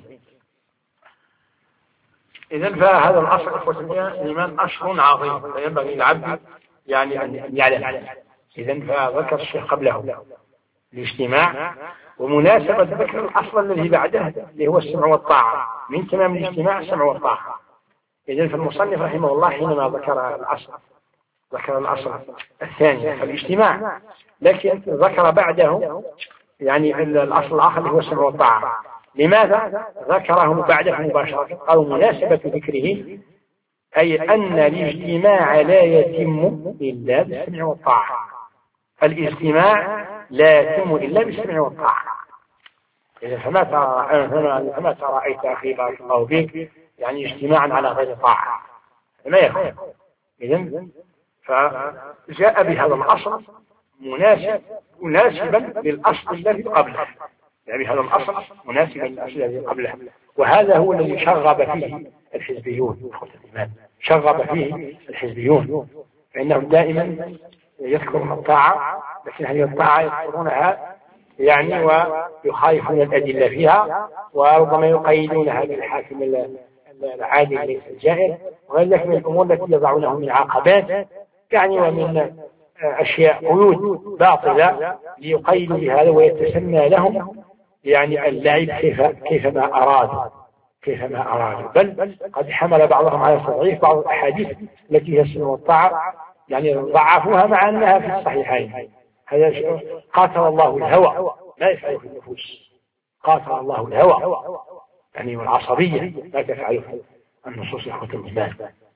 إذن فهذا الأصل إخوة الإيمان أصل عظيم فينبغي العبد يعني أن يعلم. إذن فذكر الشيخ قبله الاجتماع، ومناسبة ذكر الأصل الذي بعده اللي هو السمع والطاعة. من تمام الاجتماع السمع والطاعة. إذن فالمصنف رحمه الله حينما ذكر الأصل ذكر الأصل الثاني الاجتماع، لكن ذكر بعده يعني الأصل الآخر اللي هو السمع والطاعة. لماذا ذكره بعده مباشرة أو مناسبة ذكره؟ أي أن الاجتماع لا يتم إلا بالسمع والطاعة. الاجتماع لا يتم إلا بالسمع والطاعة. إذا فما ترى فما ترى أي أخي بارك الله فيك يعني اجتماعا على غير طاعة ما يكون. إذن فجاء بهذا الأصل مناسب مناسبا للأصل الذي قبله، يعني بهذا الأصل مناسبا للأصل الذي قبله. وهذا هو الذي شغب فيه الحزبيون، شغب فيه الحزبيون، فإنهم دائما يذكرون الطاعة، لكن هذه الطاعة يذكرونها يعني ويخالفون الأدلة فيها، وربما يقيدونها بالحاكم العادي ليس الجائر، وغير ذلك من الأمور التي يضعونه من عقبات يعني ومن أشياء قيود باطلة ليقيدوا بهذا ويتسنى لهم يعني اللعب كيف كيفما أرادوا كيفما أرادوا بل قد حمل بعضهم على تضعيف بعض الأحاديث التي هي السنة والطاعة، يعني ضعفوها مع أنها في الصحيحين، هذا قاتل الله الهوى، لا يفعل في النفوس. قاتل الله الهوى يعني والعصبية لا تفعل في النصوص إخوة الإيمان.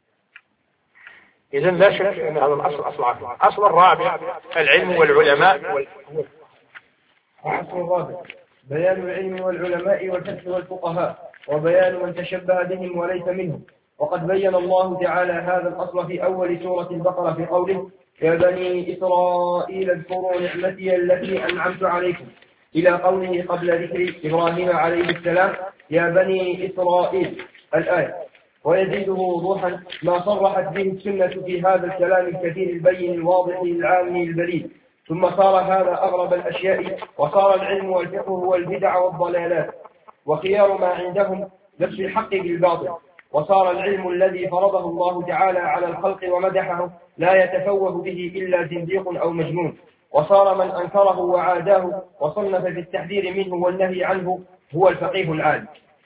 إذن لا شك أن هذا الأصل أصل عظيم. الأصل الرابع العلم والعلماء وال... الأصل الرابع بيان العلم والعلماء والفقه والفقهاء، وبيان من تشبه بهم وليس منهم. وقد بين الله تعالى هذا الأصل في أول سورة البقرة في قوله: يا بني إسرائيل اذكروا نعمتي التي أنعمت عليكم، إلى قوله قبل ذكر إبراهيم عليه السلام: يا بني إسرائيل، الآية. ويزيده وضوحا ما صرحت به السنة في هذا الكلام الكثير البين الواضح العام البليغ. ثم صار هذا أغرب الأشياء، وصار العلم والفقه هو البدع والضلالات، وخيار ما عندهم نفس الحق بالباطل. وصار العلم الذي فرضه الله تعالى على الخلق ومدحه لا يتفوه به إلا زنديق أو مجنون. وصار من أنكره وعاداه وصنف في التحذير منه والنهي عنه هو الفقيه العالم.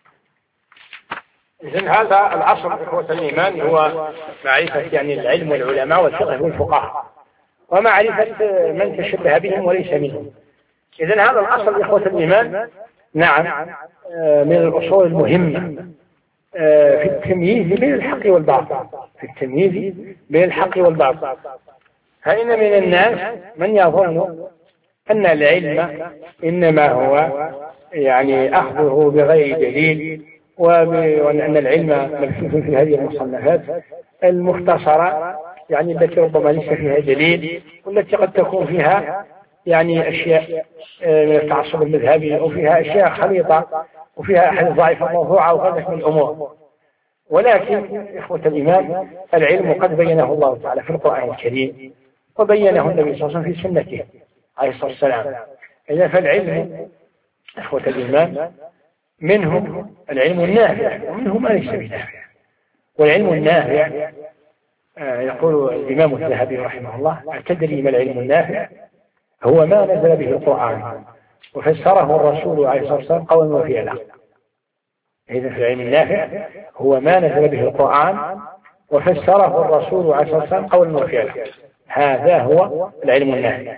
إذن هذا الأصل إخوة الإيمان هو معرفة يعني العلم والعلماء والفقه والفقهاء، ومعرفة من تشبه بهم وليس منهم. إذن هذا الأصل إخوة الإيمان نعم من الأصول المهمة في التمييز بين الحق والباطل، في التمييز بين الحق والباطل. فإن من الناس من يظن أن العلم إنما هو يعني أخذه بغير دليل، وأن العلم مبثوث في هذه المصنفات المختصرة يعني التي ربما ليس فيها دليل، والتي قد تكون فيها يعني أشياء من التعصب المذهبي، وفيها أشياء خليطة، وفيها أحاديث ضعيفة موضوعة وغيرها من الأمور. ولكن إخوة الإيمان العلم قد بينه الله تعالى في القرآن الكريم، وبينه النبي صلى الله عليه وسلم في سنته عليه الصلاة والسلام. إذا فالعلم إخوة الإيمان منهم العلم النافع ومنهم ما ليس بنافع. والعلم النافع يقول الإمام الذهبي رحمه الله: أتدري ما العلم النافع؟ هو ما نزل به القرآن وفسره الرسول عليه الصلاة والسلام قولا وفعلا. إذا في العلم النافع هو ما نزل به القرآن وفسره الرسول عليه الصلاة والسلام قولا وفعلا، هذا هو العلم النافع.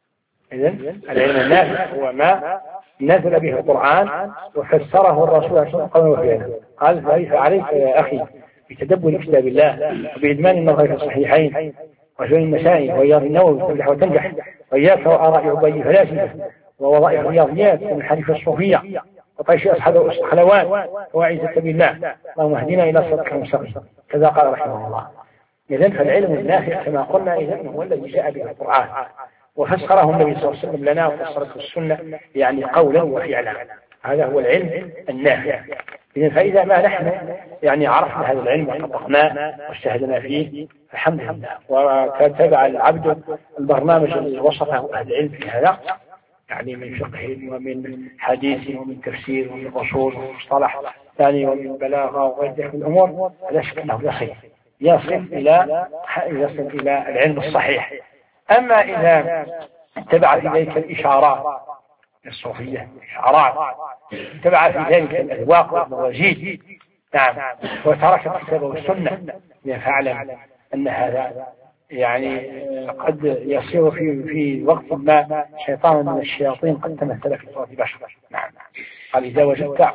إذن العلم النافع هو ما نزل به القرآن وفسره الرسول عليه الصلاة والسلام قولا وفعلا. قال: فعليك يا أخي بتدبر كتاب الله وبإدمان النظر في الصحيحين وجل المسائل ورياض النووي تنجح وتنجح، وإياك وآراء عبي فلاسفة ووظائف الرياضيات من حديث الصوفية وطيش أصحاب الخلوات ووعيد سبيل الله، اللهم اهدنا إلى صراطك المستقيم. كذا قال رحمه الله. إذن فالعلم النافع كما قلنا إذن هو الذي جاء به القرآن وفسره النبي صلى الله عليه وسلم لنا وفسرته السنة يعني قولا وفعلا، هذا هو العلم النافع. إذن فإذا ما نحن يعني عرفنا هذا العلم وطبقناه واجتهدنا فيه الحمد لله، وتابع العبد البرنامج الذي وصفه أهل العلم في هذا يعني من فقه ومن حديث ومن تفسير ومن أصول ومصطلح ثاني ومن بلاغة وغيره من الأمور، لا شك أنه يصل يصل إلى يصل إلى العلم الصحيح. أما إذا اتبع في ذلك الإشارات الصوفية، إشارات اتبع في ذلك الأذواق والمواجيد نعم وترك الكتاب والسنة، فاعلم أن هذا يعني قد يصير في في وقت ما شيطان من الشياطين قد تمثل في صورة بشر. نعم. قال: إذا وجدت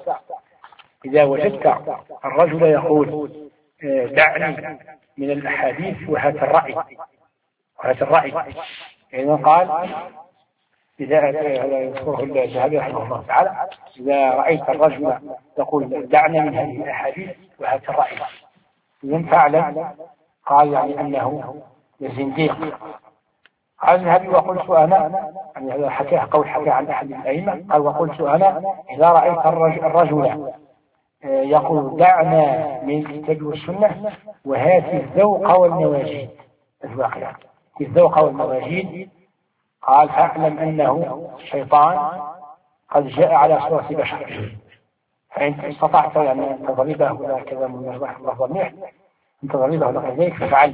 إذا وجدت الرجل يقول دعني من الأحاديث وهات الرأي وهات الرأي، يعني قال إذا يذكره الذهبي رحمه الله تعالى: إذا رأيت الرجل يقول دعنا من هذه الأحاديث وهات الرأي، إذن فاعلم قال يعني أنه زنديق. قال الذهبي: وقلت أنا، يعني هذا حكاه قول حكاه عن أحد الأئمة، قال: وقلت أنا إذا رأيت الرجل يقول دعنا من الكتاب والسنة وهات الذوق والمواجيد الواقعة الذوق والمواجيد، قال: فاعلم أنه شيطان قد جاء على صورة بشر، فإن استطعت يعني أن تضربه ولا كذا من الله ضميح أن تضربه لغيرك ففعل،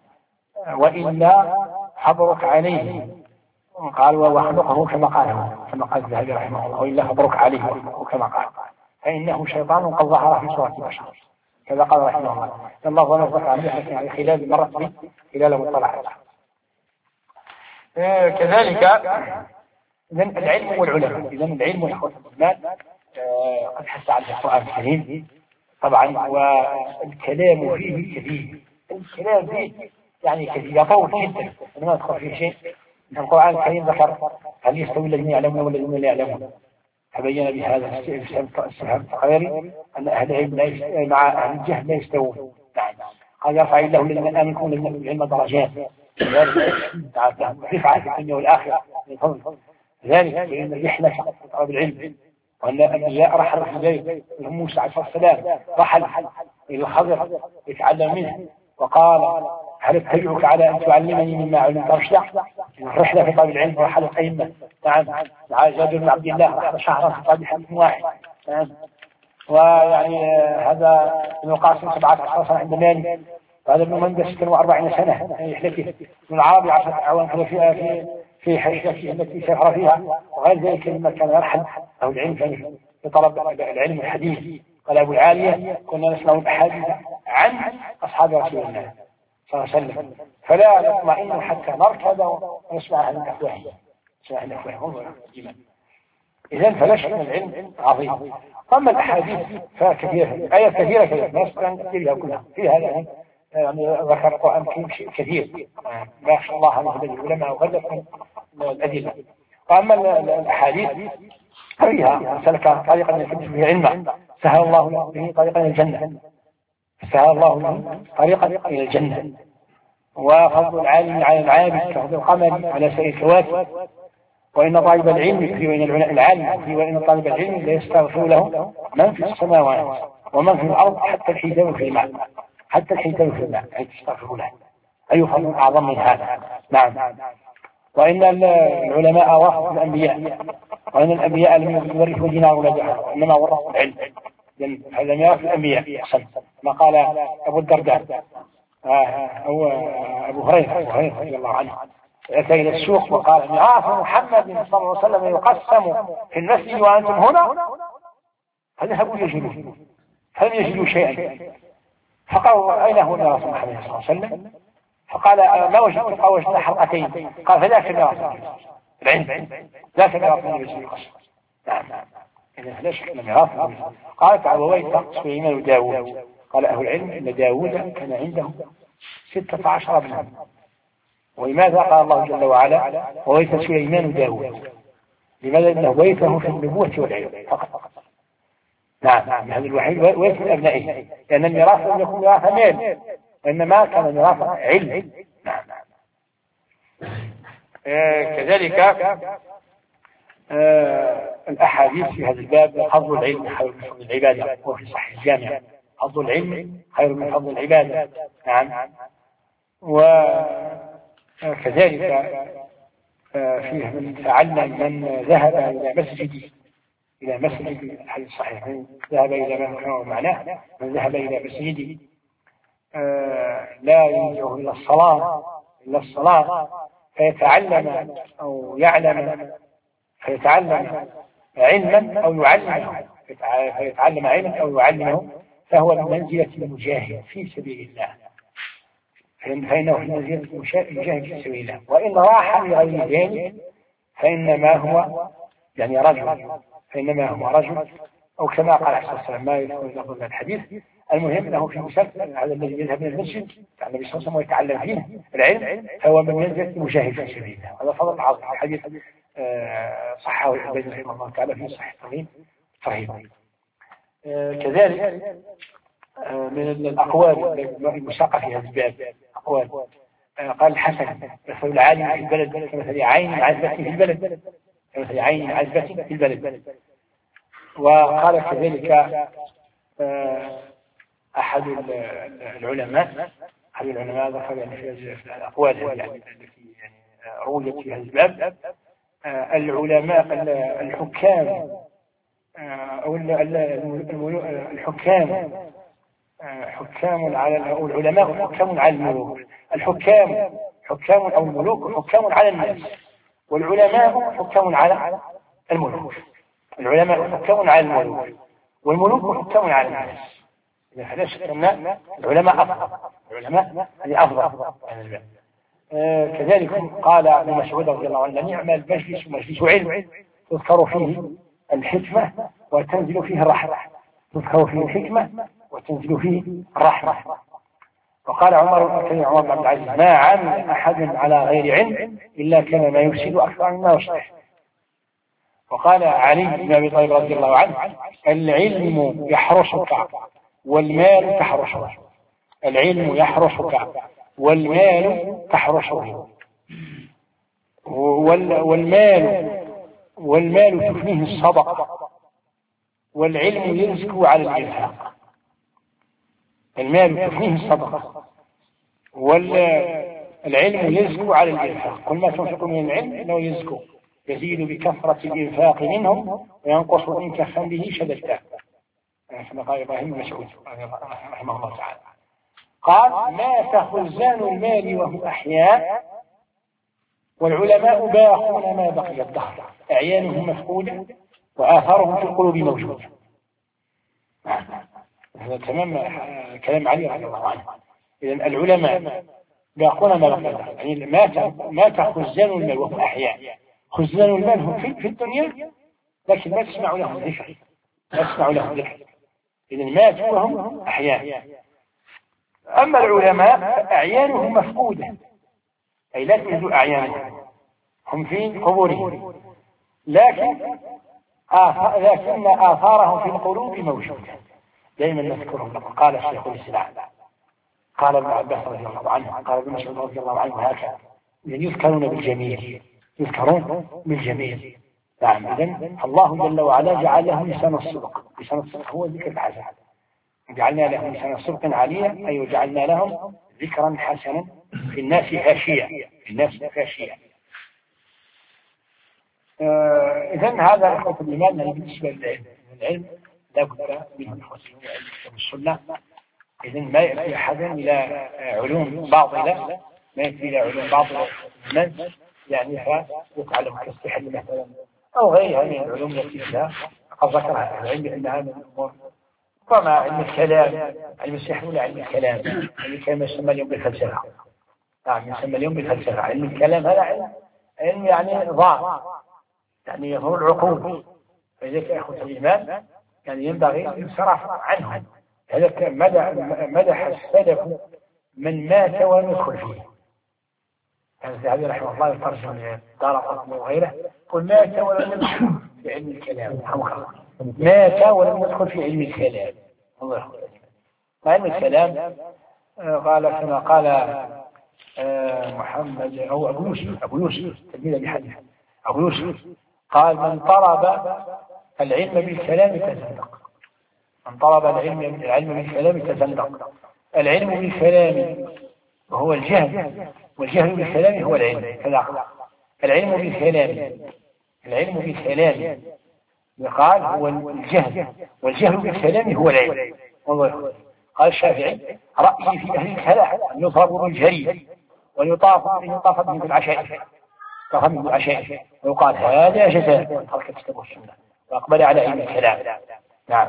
وإلا حضرك عليه. قال: وخلقه كما قاله كما قال الذهبي رحمه الله: وإلا حضرك عليه كما قال، فإنه شيطان قد ظهر في صورة بشر، كذا قال رحمه الله. الله ونصح عليه يعني خلال مرت به خلال مطلع. آه كذلك إذن العلم والعلماء، إذن العلم والإخوة الإيمان آه قد حث على القرآن الكريم طبعا، والكلام فيه كثير، الكلام فيه يعني كثير يطول جدا، ما ندخل فيه شيء. القرآن الكريم ذكر هل يستوي الذين يعلمون والذين لا يعلمون، فبين بهذا الاستفهام التقريري أن أهل العلم مع أهل الجهل لا يستوون. نعم، قال يرفع الله الذين آمنوا والذين أوتوا العلم درجات، رفعة في الدنيا والآخرة من فضل ذلك، لأن الرحلة في طلب العلم، وأن الأنبياء رحلوا في ذلك. موسى عليه السلام رحل إلى الخضر يتعلم منه، وقال هل اتبعك على أن تعلمني مما علمت رشدا؟ الرحلة في طلب العلم رحلة أئمة. نعم، مع جابر بن عبد الله رحل شهرا في طلب حديث واحد. نعم، ويعني هذا ابن القاسم سبعة عشر سنة عند مالك، وهذا ابن مندى ستة وأربعين سنة في رحلته، ابن العربي عشرة أعوام فيها في في حشته التي سافر فيها، وغير ذلك لما كان يرحل أو العلم في طلب العلم الحديث. قال أبو العالية كنا نسمع الأحاديث عن أصحاب رسول الله صلى الله عليه وسلم، فلا نطمئن حتى نركض ونسمع عن الأفواه، نسمع عن الأفواه. إذن فلا شك العلم عظيم. أما الأحاديث فكثيرة، آيات كثيرة كثيرة ما يستطيع أن نكتبها كلها فيها، يعني يعني ذكر القرآن الكريم شيء كثير ما شاء الله على العلماء وغلق من الأدلة. وأما الأحاديث فيها سلك طريقا يحدث به علما سهل الله به طريقا إلى الجنة، سهل الله به طريقا إلى الجنة. وفضل العالم على العابد كفضل القمر على سائر الكواكب، وإن طالب العلم يكفي، وإن العالم يكفي، وإن طالب العلم لا يستغفر له من في السماوات ومن في الأرض حتى الحيتان في الماء، حتى الحيتان في الماء أي تستغفر له، أي فضل أعظم من هذا. نعم، وإن العلماء ورثوا الأنبياء، وإن الأنبياء لم يورثوا دينار ولا درهم، وإنما ورثوا العلم، هذا ميراث الأنبياء أحسن ما قال أبو الدرداء أو أبو هريرة رضي الله عنه، أتى إلى السوق وقال ميراث محمد صلى الله عليه وسلم يقسم في المسجد وأنتم هنا، فذهبوا يجدون فلم يجدوا شيئا، فقالوا أين هو ميراث محمد صلى الله عليه وسلم؟ فقال ما وجدت؟ قال وجدنا حلقتين. قال فذاك ميراث العلم، ذاك ميراث النبي صلى الله عليه وسلم. نعم، إذا فلا شك أن ميراث. قالت عبويت سليمان وداود، قال أهل العلم أن داود كان عنده ستة عشر ابنا. ولماذا قال الله جل وعلا وورث سليمان داود؟ لماذا؟ انه ورثه في النبوة والعلم فقط. نعم، هذا الوحيد ورث من أبنائه، لأن الميراث لم يكن ميراث مال، وإنما كان ميراث علم. نعم. آه كذلك آه الأحاديث في هذا الباب فضل العلم خير من فضل العبادة، وفي صحيح الجامع فضل العلم خير من فضل العبادة. نعم، وكذلك فيه من تعلم من ذهب إلى مسجد إلى مسجد الحديث الصحيح، من ذهب إلى ما كان معناه، من ذهب إلى مسجد لا ينجه إلى الصلاة إلا الصلاة فيتعلم أو يعلم، فيتعلم علما أو يعلمه، فيتعلم علما أو يعلمه، فهو بمنزلة المجاهد في سبيل الله، فإنه في منزلة المجاهد في سبيل الله. وإن راح لغير ذلك فإنما هو يعني رجل، فإنما هو رجل، أو كما قال عليه الصلاة والسلام ما يذكر لفظ الحديث. المهم أنه في مسلسل هذا الذي يذهب إلى المسجد النبي صلى الله عليه وسلم ويتعلم فيه العلم فهو بمنزلة المجاهد في سبيل الله. هذا فضل عظيم، حديث صححه الألباني رحمه الله تعالى في صحيح الترغيب صحيح. كذلك من الأقوال المساقة في هذا الباب أقوال قال الحسن مثل العالم في البلد كمثل عين عزبة في البلد، كمثل عين عزبة في البلد. وقال كذلك أحد العلماء أحد العلماء ذكر يعني في الأقوال يعني التي يعني رويت في هذا الباب العلماء الحكام أو الحكام حكام على أو العلماء حكام على الملوك، الحكام حكام أو الملوك حكام على الناس، والعلماء حكام على الملوك، العلماء حكام على الملوك والملوك حكام على الناس. إذا فلا شك أن العلماء أفضل، العلماء هذه أفضل. كذلك قال ابن مسعود رضي الله عنه: نعم المجلس مجلس علم تذكر فيه الحكمة وتنزل فيه الرحمة، تذكر فيه الحكمة وتنزل فيه الرحمة. وقال عمر عمر بن عبد العزيز: ما عمل أحد على غير علم إلا كان ما يفسد أكثر مما يصلح. وقال علي بن أبي طالب رضي الله عنه: العلم يحرسك والمال تحرسه، العلم يحرسك والمال تحرسه، والمال والمال تفنيه الصدقة، والعلم يزكو على الإنفاق. المال تفنيه الصدقة والعلم يزكو على الإنفاق. كل ما تنفق من العلم إنه يزكو، يزيد بكثرة الإنفاق منهم وينقص إن كفا به شددته، كما قال إبراهيم بن مسعود رحمه الله تعالى. قال: مات خزان المال وهم أحياء والعلماء باقون ما بقي الدهر، أعيانهم مفقودة وآثارهم في القلوب موجودة. هذا تمام كلام علي رضي الله عنه. إذن العلماء باقون ما بقي الدهر، يعني مات مات خزان المال وهم أحياء. خزان المال هم في, في الدنيا لكن ما تسمع لهم ذكر، لا تسمع لهم ذكر، إذن ماتوا وهم أحياء. أما العلماء فأعيانهم مفقودة، أي لا توجد أعيانهم، هم في قبورهم، لكن آثار لكن آثارهم في القلوب موجودة. دائما نذكرهم. قال الشيخ الإسلام، قال ابن عباس رضي الله عنه، قال ابن مسعود رضي الله عنه هكذا: يذكرون بالجميل، يذكرون بالجميل. نعم. إذن الله جل وعلا جعل لهم لسان الصدق، لسان الصدق هو ذكر الحسن، جعلنا لهم لسان صدق عليا، أي جعلنا لهم ذكرا حسنا في الناس فاشيا، في الناس فاشيا. آه إذن هذا إخوة الإيمان بالنسبة للعلم. العلم لا بد منه الخصوصية والسنة. إذن ما يأتي أحد إلى علوم باطلة، ما يأتي إلى علوم باطلة من يعني فيتعلم كالسحر مثلا أو غيرها من العلوم التي فيها قد ذكرها العلم أنها من الأمور، وما علم الكلام، علم السحر ولا علم الكلام، علم الكلام يسمى اليوم بالفلسفة. نعم يسمى اليوم بالفلسفة. علم الكلام هذا علم, علم يعني ضار، يعني يظهر العقول. فلذلك يا أخوة الإيمان يعني ينبغي الانصراف عنهم. هذا مدح السلف من مات ولم يدخل فيه. كان الذهبي رحمه الله يترجم دارقطني وغيره: قل مات ولم يدخل في علم الكلام، مات ولم يدخل في علم الكلام. الله يحفظه. علم الكلام قال كما قال محمد أو أبو يوسف أبو يوسف تلميذ أبي حنيفة أبو يوسف قال: من طلب العلم بالكلام تزندق، من طلب العلم العلم بالكلام تزندق. العلم بالكلام وهو الجهل، والجهل بالكلام هو العلم كذا. العلم بالكلام العلم بالكلام يقال هو الجهل، والجهل بالكلام هو العلم. والله قال الشافعي: رأيي في أهل الكلام أن يضربوا بالجري ويطاف يطاف بهم بالعشائر، يطاف بهم بالعشائر ويقال هذا جزاء ترك الكتاب والسنة وأقبل على علم الكلام. نعم.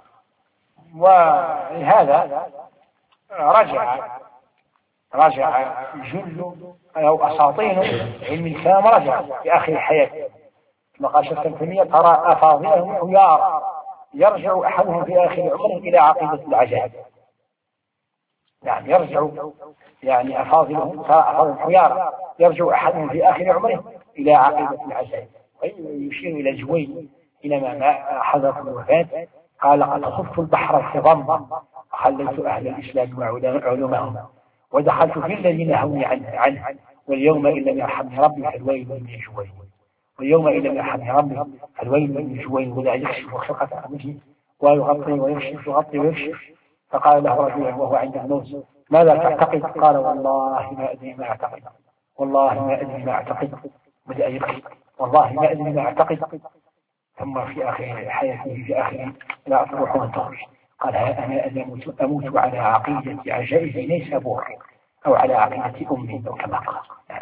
ولهذا رجع رجع جل أو أساطين علم الكلام رجع في آخر حياته، كما قال شيخ ابن تيمية: ترى أفاضلهم حيارى يرجع أحدهم في آخر عمره إلى عقيدة العجائب. يعني يرجع يعني أفاضلهم ترى أفاضلهم حيارى يرجع أحدهم في آخر عمره إلى عقيدة العجائب. ويشير إلى جوين حينما حضر الوفاة قال: قد خفت البحر الخضم وخليت أهل الإسلام وعلومهم ودخلت في الذين نهوني عنه, عنه واليوم إن لم يرحمني ربي فالويل من جوين، واليوم إن لم يرحمني ربي فالويل من جوين، ولا يكشف خلقة أمه ويغطي ويكشف يغطي ويكشف. فقال له رجل وهو عند الموت: ماذا تعتقد؟ قال: والله ما أدري ما أعتقد، والله ما أدري ما أعتقد. بدأ يبكي: والله ما أدري ما أعتقد. ثم في آخر حياته في آخر لا أطروح وانتظر قال: ها أنا أموت, أموت على عقيدة عجائز نيسابور أو على عقيدة أمي أو كما قال.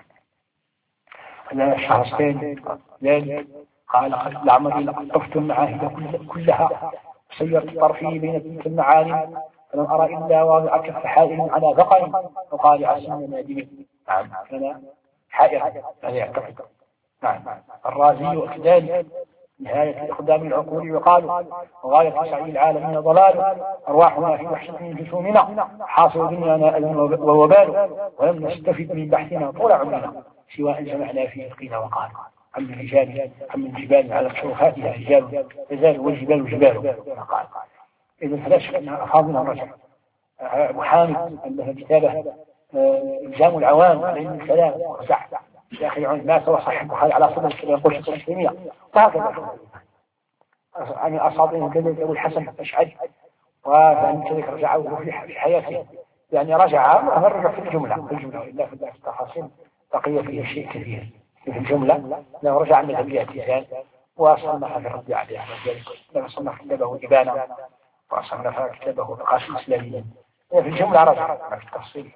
أنا الشهرستين قال: لعمري لقد طفت المعاهد كلها وسيرت طرفي بين تلك المعالم فلم أرى إلا واضع كف حائل على ذقن وقال: عسى نادم نعم كان حائرا هذا يعتقد. نعم الرازي كذلك نهاية إقدام العقول يقال وغاية سعي العالمين ضلال أرواحنا في وحشة من جسومنا حاصل دنيانا أذن ووبال ولم نستفد من بحثنا طول عمرنا سوى أن سمعنا في يقين وقال عم من رجال عم من جبال على شرفاتها رجال رجال والجبال جبال قال. إذا فلا شك أن أفاضلها رجع أبو حامد أنها كتابة إلزام العوام عليهم السلام ورجع يا أخي الناس وصحبه هذا على صدر كما يقول شيخ الإسلامية وهكذا عن أصابعهم كذلك أبو الحسن الأشعري وفهم كذلك رجعوا في حياته يعني رجع رجع في الجملة في الجملة إلا في التفاصيل بقي فيه شيء كثير في الجملة لو رجع عن مذهبياته وصنف في الرد عليها لما صنف كتابه إبانة وصنف كتابه نقاش الإسلاميين في الجملة رجع في التفصيل.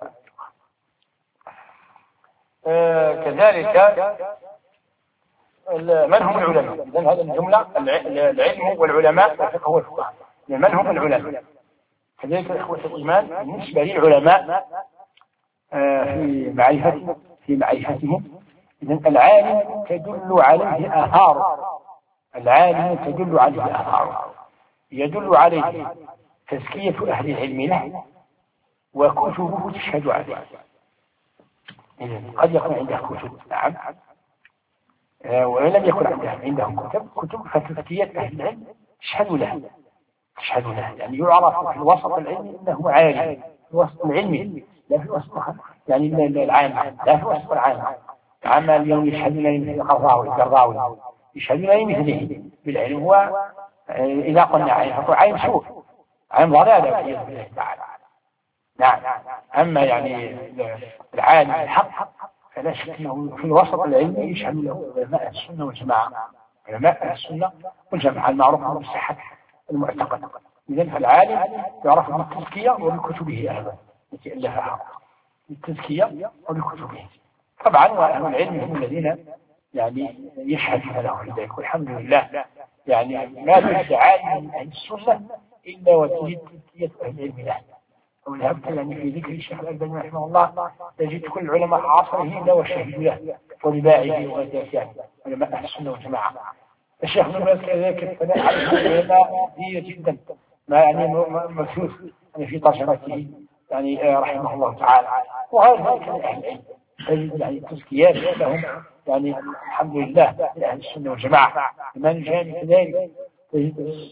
آه كذلك من هم العلماء؟ إذن هذه الجملة العلم والعلماء الفقه والفقهاء. من هم العلماء؟ كذلك إخوة الإيمان بالنسبة للعلماء آه في معرفة في معرفتهم. إذن العالم تدل عليه آثار العالم تدل عليه آثار يدل عليه تزكية أهل العلم له وكتبه تشهد عليه. قد يكون عنده كتب نعم وإن لم يكن عندهم كتب كتب فتزكية أهل العلم تشهد له تشهد له يعني يعرف في الوسط العلمي أنه عالم في الوسط العلمي لا في الوسط يعني العام لا في الوسط العام. عما اليوم يشهدون مثل القرضاوي القرضاوي يشهدون مثله بالعلم هو إذا قلنا عين فهو عين سوء عين ضلالة والعياذ بالله تعالى. نعم أما يعني العالم الحق فلا شك أنه في الوسط العلمي يشهد له علماء السنة والجماعة علماء السنة والجماعة المعروفة بالصحة المعتقد. إذن فالعالم يعرف بالتزكية وبكتبه أيضا التي ألفها بالتزكية وبكتبه. طبعا وأهل العلم هم الذين يعني يشهدون له في ذلك والحمد لله. يعني ما تجد عالم من أهل السنة إلا وتجد تزكية أهل العلم له. وذهبت يعني في ذكر الشيخ الألباني رحمه الله تجد كل علماء عصره إلا وشهدوا له ولباعه وغيره علماء أهل السنة والجماعة. الشيخ ابن باز كذلك الثناء عليه العلماء هي جدا ما يعني مبثوث يعني في ترجمته يعني رحمه الله تعالى. وغير ذلك من أهل العلم تجد يعني تزكيات لهم يعني الحمد لله من أهل السنة والجماعة. من جانب كذلك تجد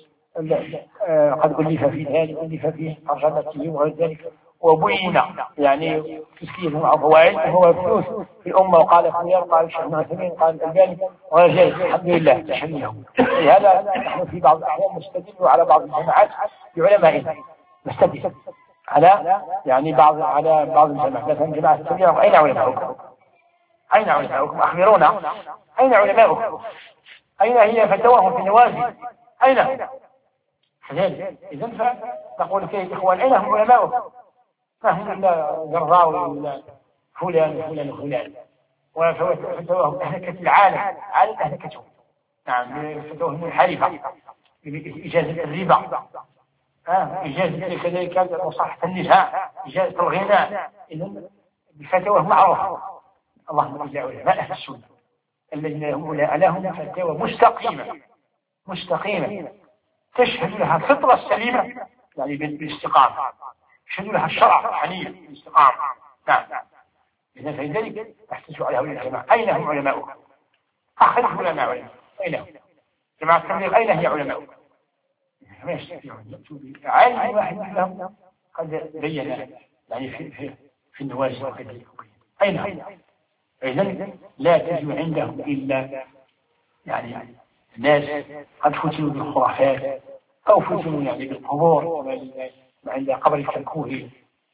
قد ألف في ذلك ألف في ترجمته وغير ذلك وبين يعني تزكية مع فوائد هو مبثوث في الأمة وقال فلان قال الشيخ ابن عثيمين قال الألباني وغير ذلك الحمد لله تشهده. لهذا نحن في بعض الأحيان نستدل على بعض الجماعات بعلمائنا نستدل على يعني بعض على بعض الجماعات مثلا جماعة التبليغ أين علماؤكم؟ أين علماؤكم؟ أخبرونا أين علماؤكم؟ أين هي فتواهم في النوازل؟ أين؟ كذلك إذن فنقول كيف إخوان أين هم علماؤكم؟ ما هم إلا قرضاوي ولا فلان وفلان وفلان وفتواهم أهلكة العالم عالم أهلكته. نعم فتواهم الحرفة إجازة الربا آه. إجازة كذلك مصحة النساء إجازة الغناء. إذن الفتوى معروفة. اللهم رجع علماء أهل السنة الذين لهم فتوى مستقيمة مستقيمة تشهد لها الفطرة السليمة يعني بالاستقامة يشهد لها الشرع الحنيف بالاستقامة. نعم إذن فلذلك نحتاج على هؤلاء العلماء. أين هم علماؤهم؟ أخرج علماء علماء أين هم؟ جماعة التبليغ أين هي علماؤهم؟ ما يستطيعون يأتوا بعالم واحد لهم قد بين يعني في في في النوازل وكذلك. أين هم؟ إذن لا تجد عندهم إلا يعني الناس قد فتنوا بالخرافات أو فتنوا يعني بالقبور عند قبر الكركوهي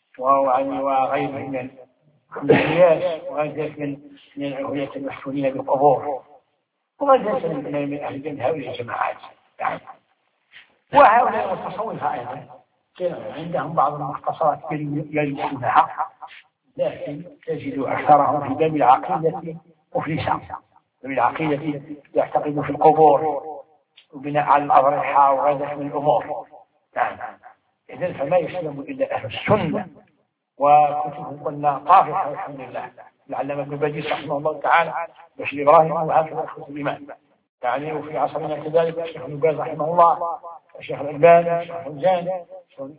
وغيره من القياس وغير ذلك من من العلماء المحفوظين بالقبور وغير ذلك من أهل هؤلاء الجماعات. وهؤلاء المتصوفة أيضا عندهم بعض المختصرات يلمسونها لكن تجد أكثرهم في باب العقيدة مفلسة. باب العقيدة يعتقد في القبور وبناء على الأضرحة وغير ذلك من الأمور. نعم إذن فما يسلم إلا أهل السنة وكتبهم قلنا طافحة والحمد لله. العلامة ابن باديس رحمه الله تعالى، بشير إبراهيم، وهكذا إخوة الإيمان. يعني وفي عصرنا كذلك الشيخ ابن باز رحمه الله، الشيخ الألباني، الشيخ الجاني،